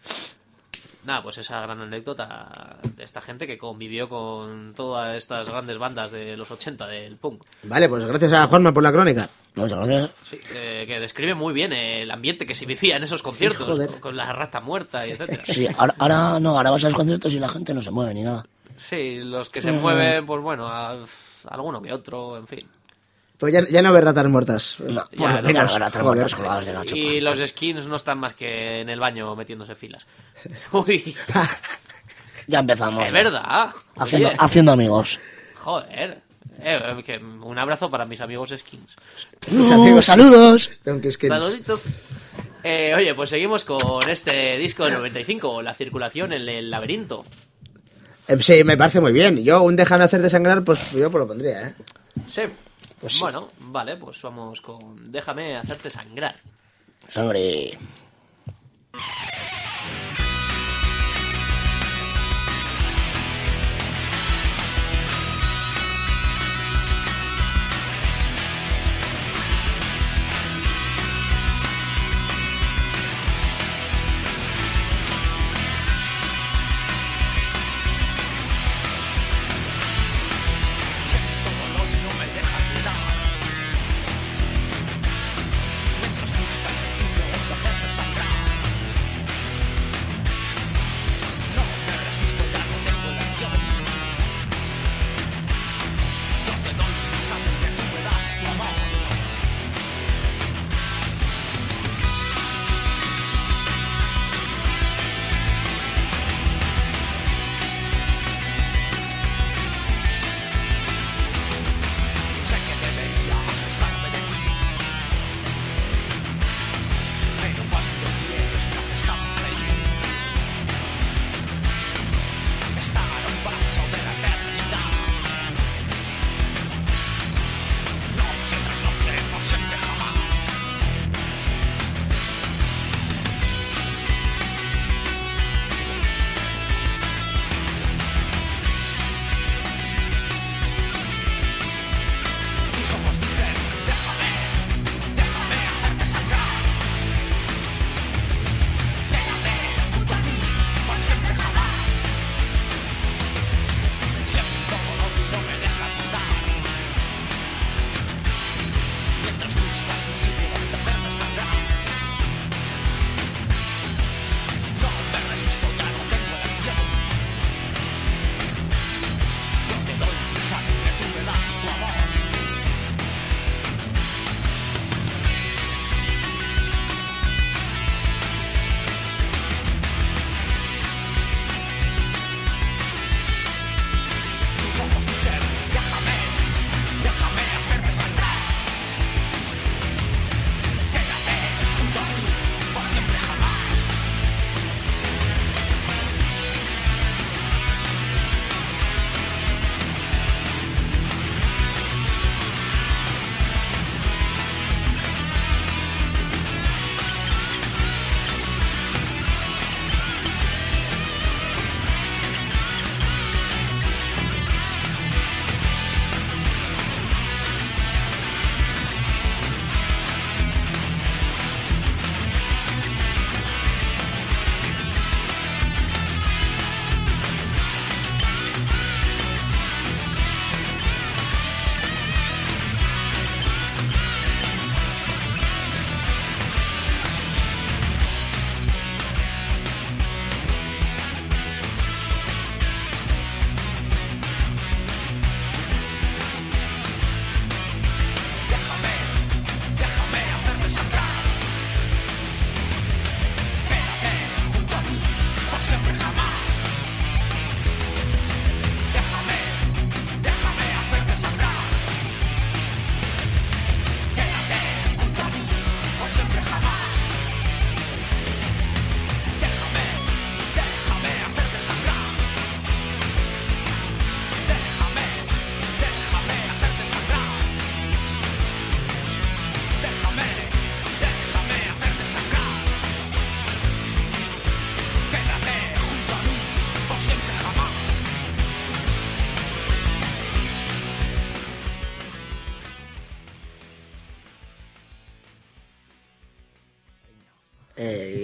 S5: Nada, pues esa gran anécdota de esta gente que convivió con todas estas grandes bandas de los ochenta del punk.
S3: Vale, pues gracias a Juanma por la crónica.
S4: Muchas gracias.
S5: Sí, eh, que describe muy bien el ambiente que se vivía en esos conciertos,
S3: joder.
S5: con, con la rata muerta y etcétera.
S4: Sí, ahora, ahora no, ahora vas a los conciertos y la gente no se mueve ni nada.
S5: Sí, los que se mueven, pues bueno, a, a alguno que otro, en fin.
S3: Pues ya, ya no ves ratas muertas.
S4: No,
S5: Ya,
S4: por lo
S5: no,
S4: menos
S3: no,
S4: ahora te
S3: joder.
S4: muertas colgadas de la chupa.
S5: Y los skins no están más que en el baño metiéndose filas. Uy,
S4: Ya empezamos.
S5: es
S4: ¿eh?
S5: verdad.
S4: Haciendo,
S5: Oye,
S4: haciendo amigos.
S5: joder. Eh, que un abrazo para mis amigos skins.
S3: Mis
S4: Uh,
S3: amigos.
S4: saludos.
S3: Aunque es que-
S5: Saluditos. Eh, oye, pues seguimos con este disco del noventa y cinco, La circulación en el laberinto.
S3: Eh, Sí, me parece muy bien. Yo, un déjame hacerte sangrar, pues yo pues lo pondría, ¿eh?
S5: Sí.
S3: Pues sí.
S5: Bueno, vale, pues vamos con Déjame hacerte sangrar.
S4: Sangre.
S2: Siento dolor y no me dejas gritar. Mientras buscas el sitio donde hacerme sangrar.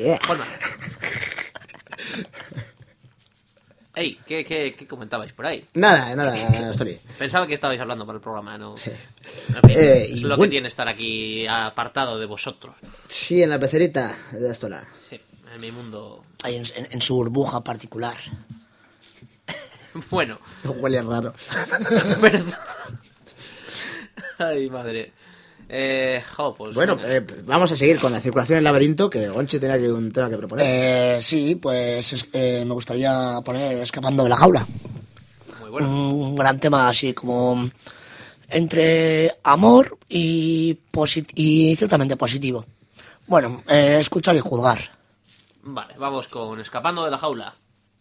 S3: Yeah.
S5: Juanma. Ey, ¿qué, qué, ¿qué comentabais por ahí?
S3: Nada, nada, Story.
S5: Pensaba que estabais hablando para el programa, ¿no?
S3: Sí.
S5: En fin,
S3: Eh,
S5: es
S3: y
S5: lo que
S3: bueno.
S5: tiene estar aquí apartado de vosotros.
S3: Sí, en la pecerita de Astola.
S5: Sí, en mi mundo...
S4: Ahí en, en- en su burbuja particular.
S5: Bueno,
S3: Huele raro.
S5: perdón. Ay, madre. Eh, jo, pues...
S3: Bueno,
S5: venga.
S3: eh, vamos a seguir con la circulación en el laberinto, que Gonchi tenía que un tema que proponer.
S4: Eh, sí, pues es- eh, me gustaría poner Escapando de la jaula.
S5: Muy bueno.
S4: Un gran tema así como entre amor y, posit- y ciertamente positivo. Bueno, eh, escuchar y juzgar.
S5: Vale, vamos con Escapando de la jaula.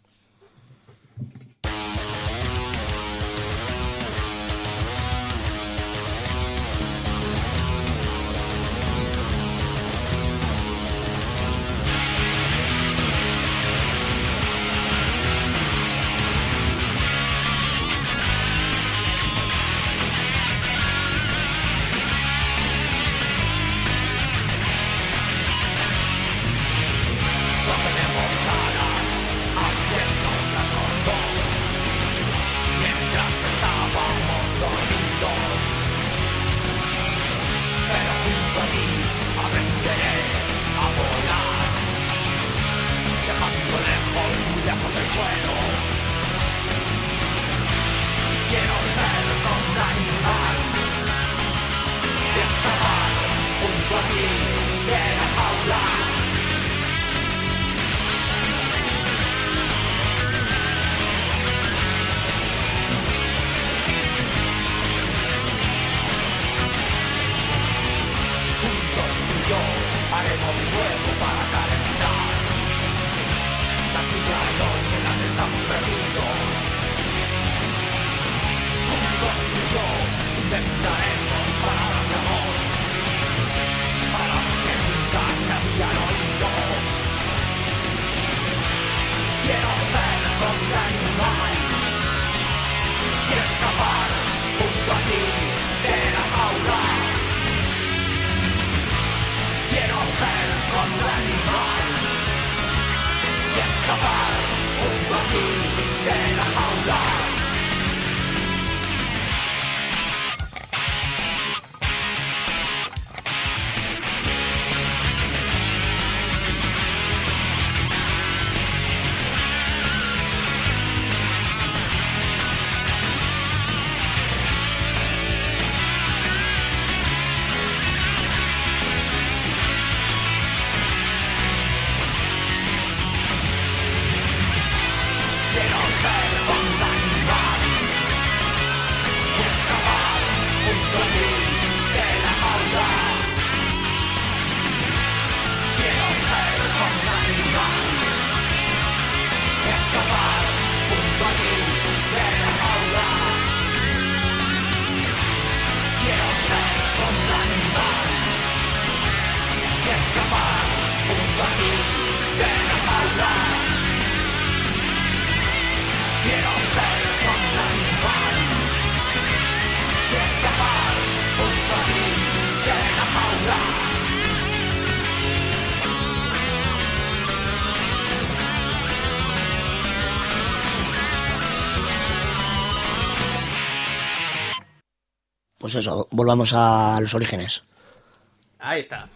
S4: Pues eso, volvamos a los orígenes.
S5: Ahí está.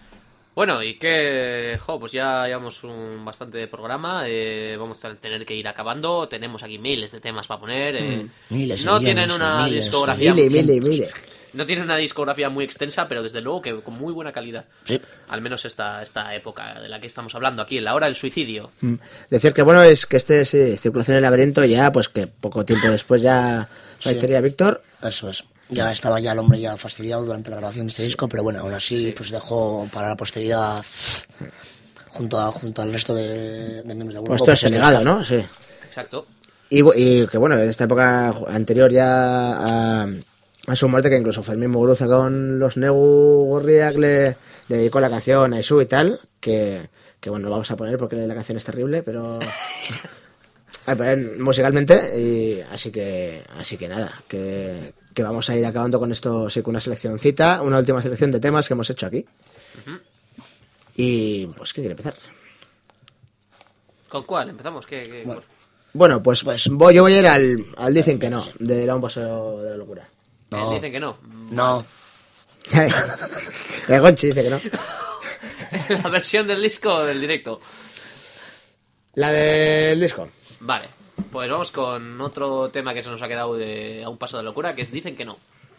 S5: Bueno, y que, jo, pues ya llevamos un bastante de programa, eh, vamos a tener que ir acabando, tenemos aquí miles de temas para poner, eh,
S4: Miles y
S5: no
S4: millones
S5: tienen
S4: y
S5: una
S4: miles y
S5: discografía,
S3: Mile, mile,
S4: cientos.
S3: mile.
S5: no tienen una discografía muy extensa, pero desde luego que con muy buena calidad.
S4: Sí.
S5: Al menos esta, esta época de la que estamos hablando aquí, en la hora del suicidio.
S3: Mm. Decir que bueno es que este sí, circulación en el laberinto ya, pues que poco tiempo después ya fallecería Víctor.
S4: Eso es. Ya estaba ya el hombre ya fastidiado durante la grabación de este disco, pero bueno, aún así pues dejó para la posteridad junto a junto al resto de, de miembros del grupo.
S3: Pues todo ese
S4: este
S3: legado,
S4: discazo.
S3: ¿no? Sí.
S5: Exacto.
S3: Y, bu- y que bueno, en esta época anterior ya a, a su muerte, que incluso Fermín Muguruza con los Negu Gorriak le, le dedicó la canción a Isu y tal, que, que bueno, lo vamos a poner porque la canción es terrible, pero... a ver, musicalmente, y así que así que nada, que, que vamos a ir acabando con esto, sí, con una seleccioncita, una última selección de temas que hemos hecho aquí. Y pues, ¿qué quiere empezar?
S5: ¿Con cuál? ¿Empezamos? ¿Qué, qué...
S4: Bueno.
S3: Bueno, pues, pues voy, yo voy a ir al, al Dicen que no, de la un paseo de la locura.
S4: No.
S5: Eh, dicen que no.
S4: No.
S3: El Gonchi dice que no.
S5: ¿La versión del disco o del directo?
S3: La del disco.
S5: Vale, pues vamos con otro tema que se nos ha quedado de a un paso de locura, que es Dicen que no.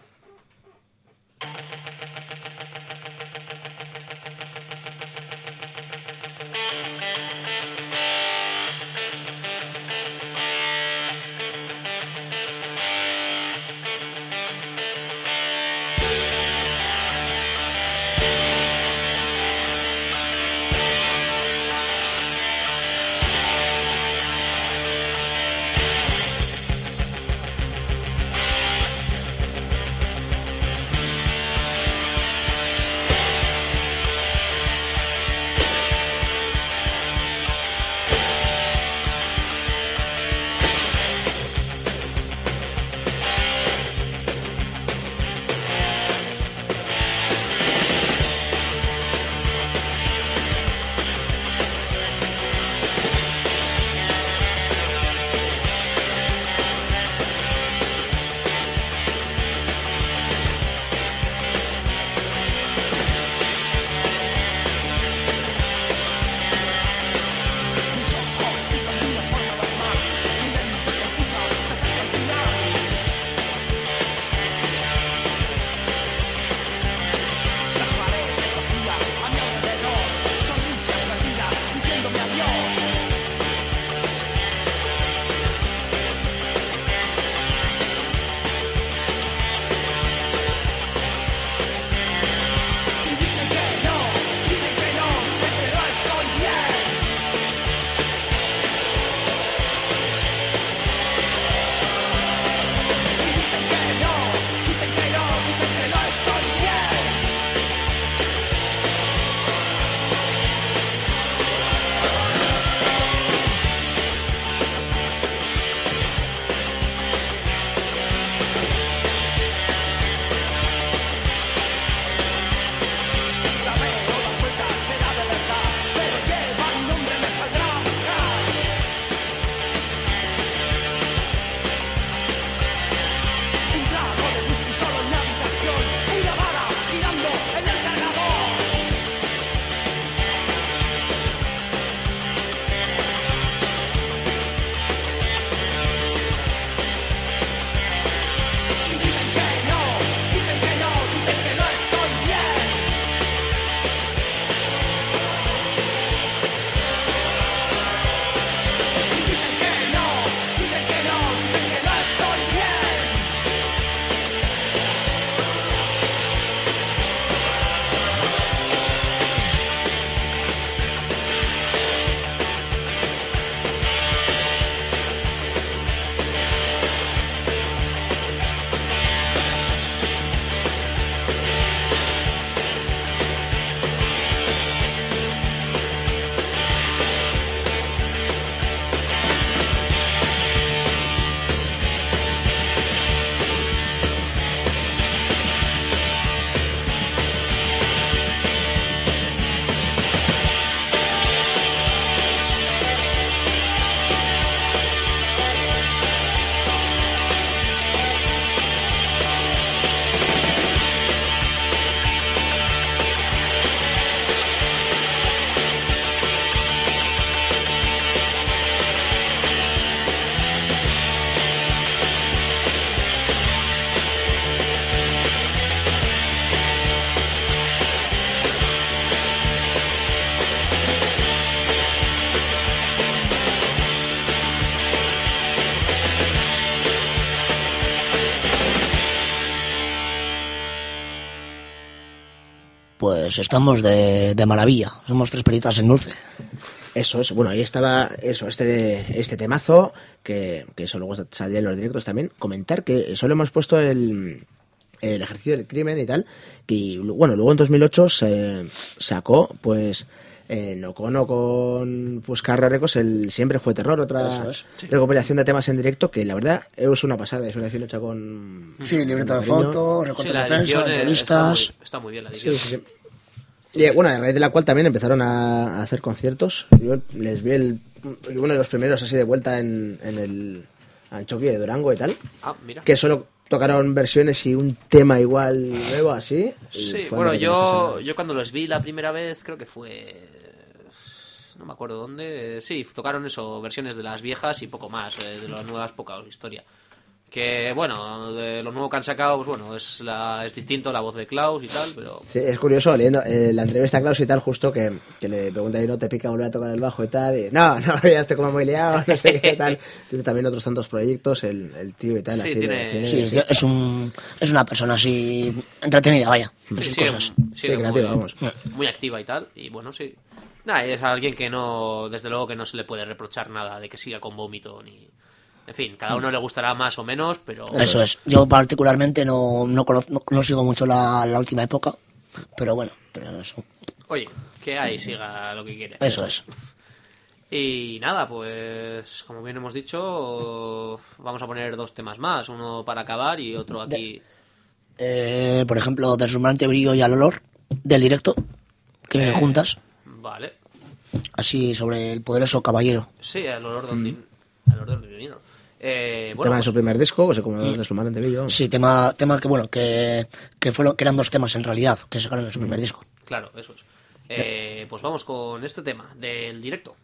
S4: pues estamos de, de maravilla. Somos tres peritas en dulce.
S3: Eso es, bueno, ahí estaba eso, este este temazo, que, que eso luego saldría en los directos también. Comentar que solo hemos puesto el, el ejercicio del crimen y tal, que bueno, luego en dos mil ocho se sacó, pues, en Ocono con Puscarra Records, el Siempre Fue Terror, otra
S4: es, sí.
S3: recopilación de temas en directo, que la verdad es una pasada, es una edición hecha con...
S4: Sí, libreta de fotos, recortes
S5: sí,
S4: de prensa, entrevistas...
S5: Está muy, está muy bien la edición.
S3: Sí, sí, sí. Y bueno, a raíz de la cual también empezaron a hacer conciertos. Yo les vi el uno de los primeros así de vuelta en, en el Anchoqui de Durango y tal.
S5: Ah, mira.
S3: Que solo tocaron versiones y un tema igual nuevo así.
S5: Sí, bueno, yo, yo cuando los vi la primera vez creo que fue... No me acuerdo dónde. Sí, tocaron eso, versiones de las viejas y poco más. Eh, de las nuevas, poca historia. Que, bueno, de lo nuevo que han sacado, pues bueno, es la es distinto la voz de Klaus y tal, pero...
S3: Sí, es curioso, leyendo eh, la entrevista a Klaus y tal, justo que, que le pregunta y no te pica volver a tocar el bajo y tal, y no, no, ya estoy como muy liado, no sé qué tal. Tiene también otros tantos proyectos, el, el tío y tal,
S5: Sí,
S3: así
S5: tiene-
S3: de cine,
S4: Sí, es, es un, es una persona así entretenida, vaya, en
S5: Sí,
S4: sus
S5: sigue-
S4: cosas.
S5: sigue
S3: Sí,
S5: muy,
S3: creativa, vamos.
S5: muy activa y tal, y bueno, sí. Nada, es alguien que no, desde luego que no se le puede reprochar nada de que siga con Vómito, ni... En fin, cada uno le gustará más o menos, pero...
S4: Eso es. Yo particularmente no, no, conozco, no, no sigo mucho la, la última época, pero bueno, pero eso.
S5: Oye, que ahí siga lo que quiere.
S4: Eso es.
S5: Y nada, pues como bien hemos dicho, vamos a poner dos temas más, uno para acabar y otro aquí.
S4: Eh, por ejemplo, Deslumbrante Brillo y Al Olor, del directo, que vienen
S5: Eh,
S4: juntas,
S5: Vale.
S4: así sobre el poderoso caballero.
S5: Sí, al olor del din- al olor del dinero. Eh, bueno,
S3: tema de
S5: pues-
S3: su primer disco, que se como Deslumbrante Brillo.
S4: Sí, tema, tema que bueno, que, que, fueron, que eran dos temas en realidad, que sacaron en su primer disco.
S5: claro, eso es. Eh, pues vamos con este tema del directo.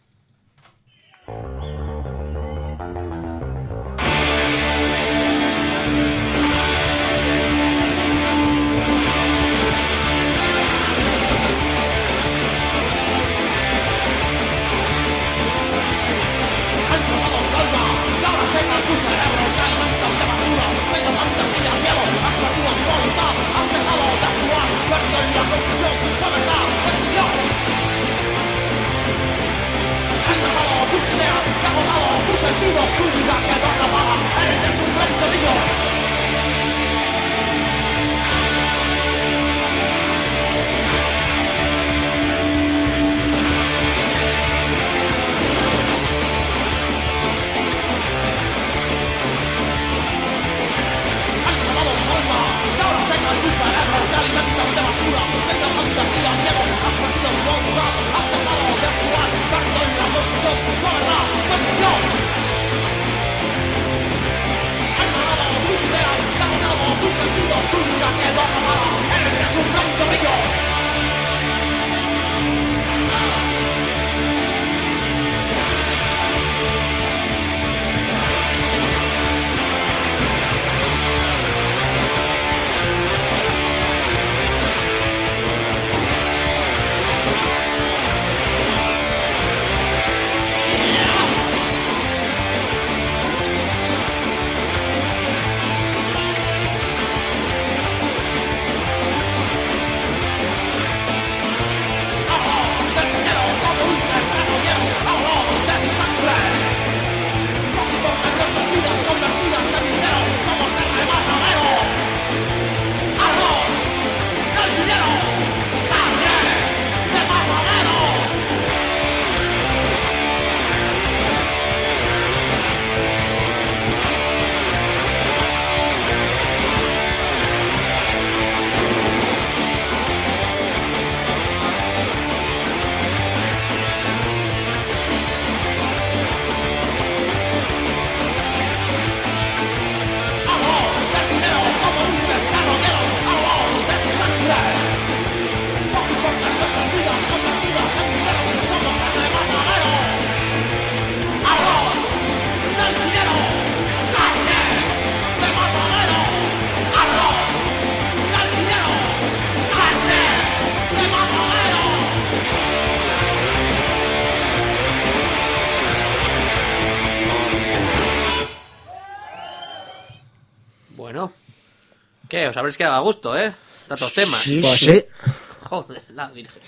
S5: Bueno, ¿qué? Os habréis quedado a gusto, ¿eh? Tantos temas.
S4: Sí,
S3: Pues
S4: sí.
S3: sí.
S5: Joder, la virgen.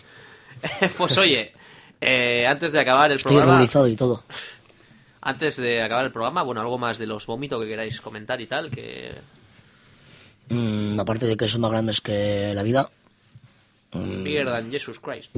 S5: Pues oye, eh, antes de acabar el
S4: Estoy
S5: programa...
S4: ruborizado y todo.
S5: Antes de acabar el programa, bueno, algo más de los Vómito que queráis comentar y tal, que...
S4: Mm, aparte de que son más grandes que la vida,
S5: Bigger than Jesus Christ.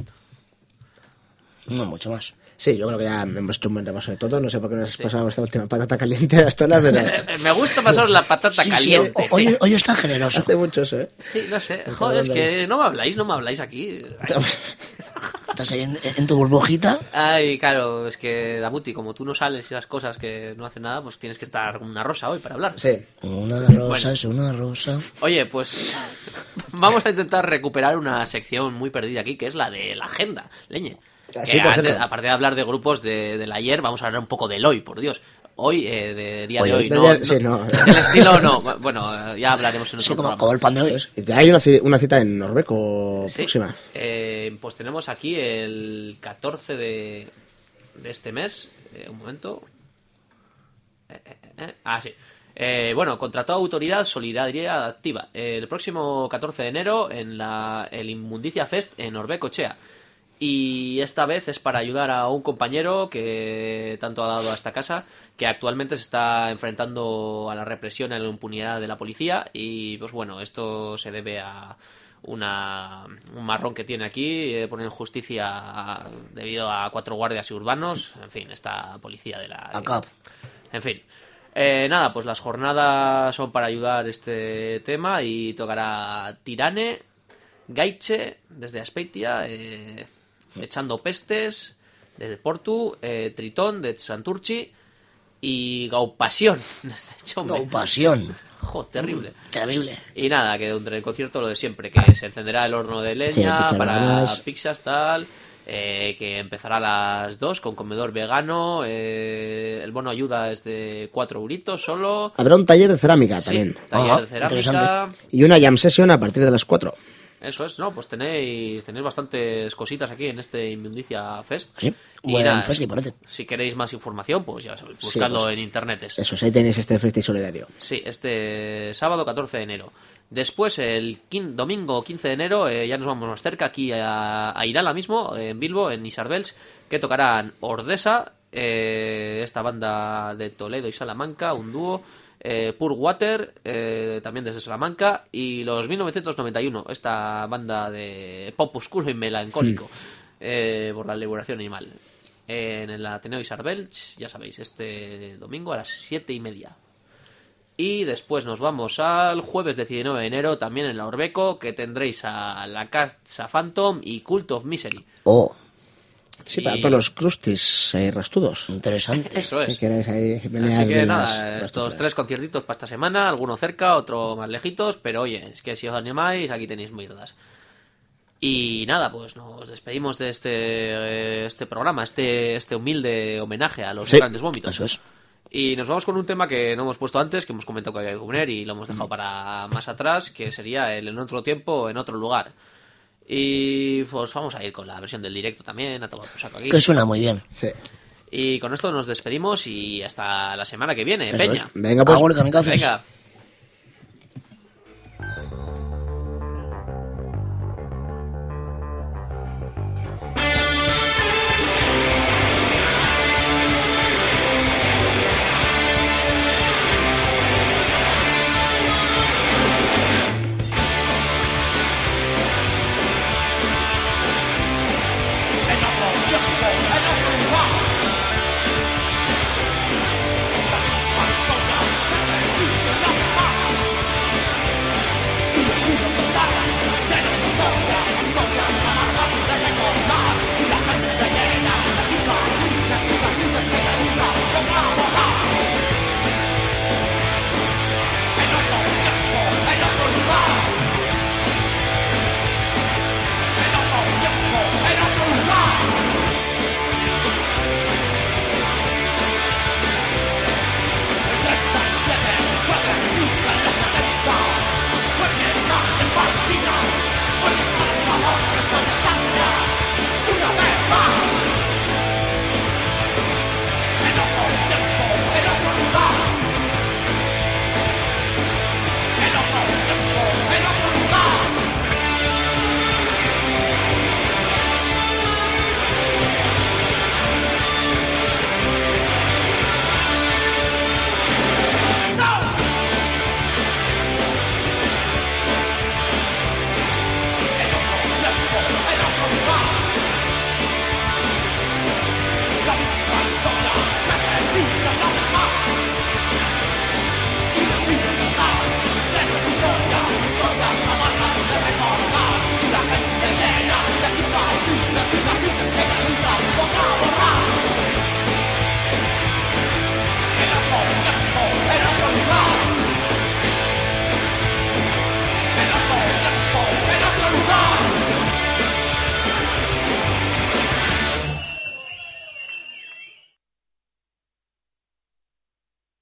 S4: no mucho más.
S3: Sí, yo creo que ya hemos hecho un buen repaso de todo. No sé por qué nos has pasado esta última patata caliente hasta ahora, pero
S5: Me gusta pasaros la patata
S4: Sí, sí,
S5: caliente.
S4: ho-
S5: sí.
S4: hoy, hoy está generoso.
S3: hace mucho eso, ¿eh?
S5: Sí, no sé. Joder, es que no me habláis, no me habláis aquí.
S4: Estás ahí en, en tu burbujita.
S5: Ay, claro, es que Damuti, como tú no sales y las cosas que no hacen nada, pues tienes que estar como una rosa hoy para hablar.
S3: Sí.
S4: Una rosa
S5: Bueno.
S4: es una rosa.
S5: Oye, pues vamos a intentar recuperar una sección muy perdida aquí, que es la de la agenda, leñe.
S3: Ah,
S5: Que
S3: sí, por
S5: antes,
S3: cierto.
S5: aparte de hablar de grupos de, del ayer, vamos a hablar un poco del hoy, por Dios. Hoy, eh, de día
S3: Hoy,
S5: de hoy,
S3: de
S5: no,
S3: día-
S5: no-
S3: sí, no.
S5: del estilo no. Bueno, ya hablaremos en otro
S4: Sí, como,
S5: programa.
S4: como el pan de hoy.
S3: Hay una, ci- una cita en Norbeco
S5: Sí,
S3: próxima.
S5: eh, pues tenemos aquí el catorce de, de este mes. Eh, un momento. Eh, eh, eh, Ah, sí. Eh, bueno, contrató Autoridad Solidaridad Activa el próximo catorce de enero en la, el Inmundicia Fest en Orbecochea. Y esta vez es para ayudar a un compañero que tanto ha dado a esta casa, que actualmente se está enfrentando a la represión y a la impunidad de la policía. Y pues bueno, esto se debe a una, un marrón que tiene aquí, eh, por injusticia debido a cuatro guardias urbanos. En fin, esta policía de la...
S4: A cap.
S5: En fin. Eh, nada, pues las jornadas son para ayudar este tema y tocará Tirane, Gaiche, desde Aspeitia, eh, Echando Pestes, desde Portu, eh, Tritón, de Santurchi y Gaupasión, desde Chombe.
S4: No, pasión.
S5: Jo, terrible.
S4: Terrible.
S5: Y nada, que durante el concierto lo de siempre, que se encenderá el horno de leña
S3: Sí, pizzas
S5: para
S3: veganas.
S5: pizzas, tal, eh, que empezará a las dos con comedor vegano, eh, el bono ayuda es de cuatro euritos solo,
S3: Habrá un taller de cerámica
S5: sí,
S3: también.
S5: taller
S4: Ajá,
S5: de cerámica,
S4: interesante.
S3: Y una jam session a partir de las cuatro.
S5: eso es, no, pues tenéis, tenéis bastantes cositas aquí en este Inmundicia Fest.
S4: Sí,
S5: Y
S4: buen
S5: nada,
S4: festi, parece.
S5: si queréis más información, pues ya sabéis, buscadlo
S3: pues,
S5: en internet.
S3: Eso, ahí tenéis este festi solidario.
S5: Sí, este sábado catorce de enero. Después, el quin- domingo quince de enero, eh, ya nos vamos más cerca, aquí a, a Irala mismo, en Bilbo, en Isarbels, que tocarán Ordesa, eh, esta banda de Toledo y Salamanca, un dúo, eh, Pure Water, eh, también desde Salamanca, y los mil novecientos noventa y uno, esta banda de pop oscuro y melancólico, eh, por la liberación animal. En el Ateneo Isarbels, ya sabéis, este domingo a las siete y media. Y después nos vamos al jueves diecinueve de enero, también en la Orbeco, que tendréis a la Casa Phantom y Cult of Misery.
S4: Oh,
S3: Sí,
S5: Y-
S3: para todos los crustis eh, rastudos.
S4: interesante.
S5: Eso
S3: Que
S5: es.
S3: queréis ahí menear
S5: Así que
S3: bien
S5: nada,
S3: las
S5: estos
S3: rastudas.
S5: tres conciertitos para esta semana, alguno cerca, otro más lejitos, pero oye, es que si os animáis, aquí tenéis mierdas. Y nada, pues nos despedimos de este, eh, este programa, este, este humilde homenaje a los
S3: Sí,
S5: grandes vómitos.
S4: Eso es.
S5: Y nos vamos con un tema que no hemos puesto antes, que hemos comentado que había que poner y lo hemos dejado para más atrás, que sería el En otro tiempo, en otro lugar. Y pues vamos a ir con la versión del directo también, a tomar por saco aquí.
S4: Que suena muy bien.
S3: Sí.
S5: Y con esto nos despedimos y hasta la semana que viene,
S4: Eso
S5: Peña.
S4: es.
S3: Venga, pues.
S4: Agur, kamikazes.
S5: Venga.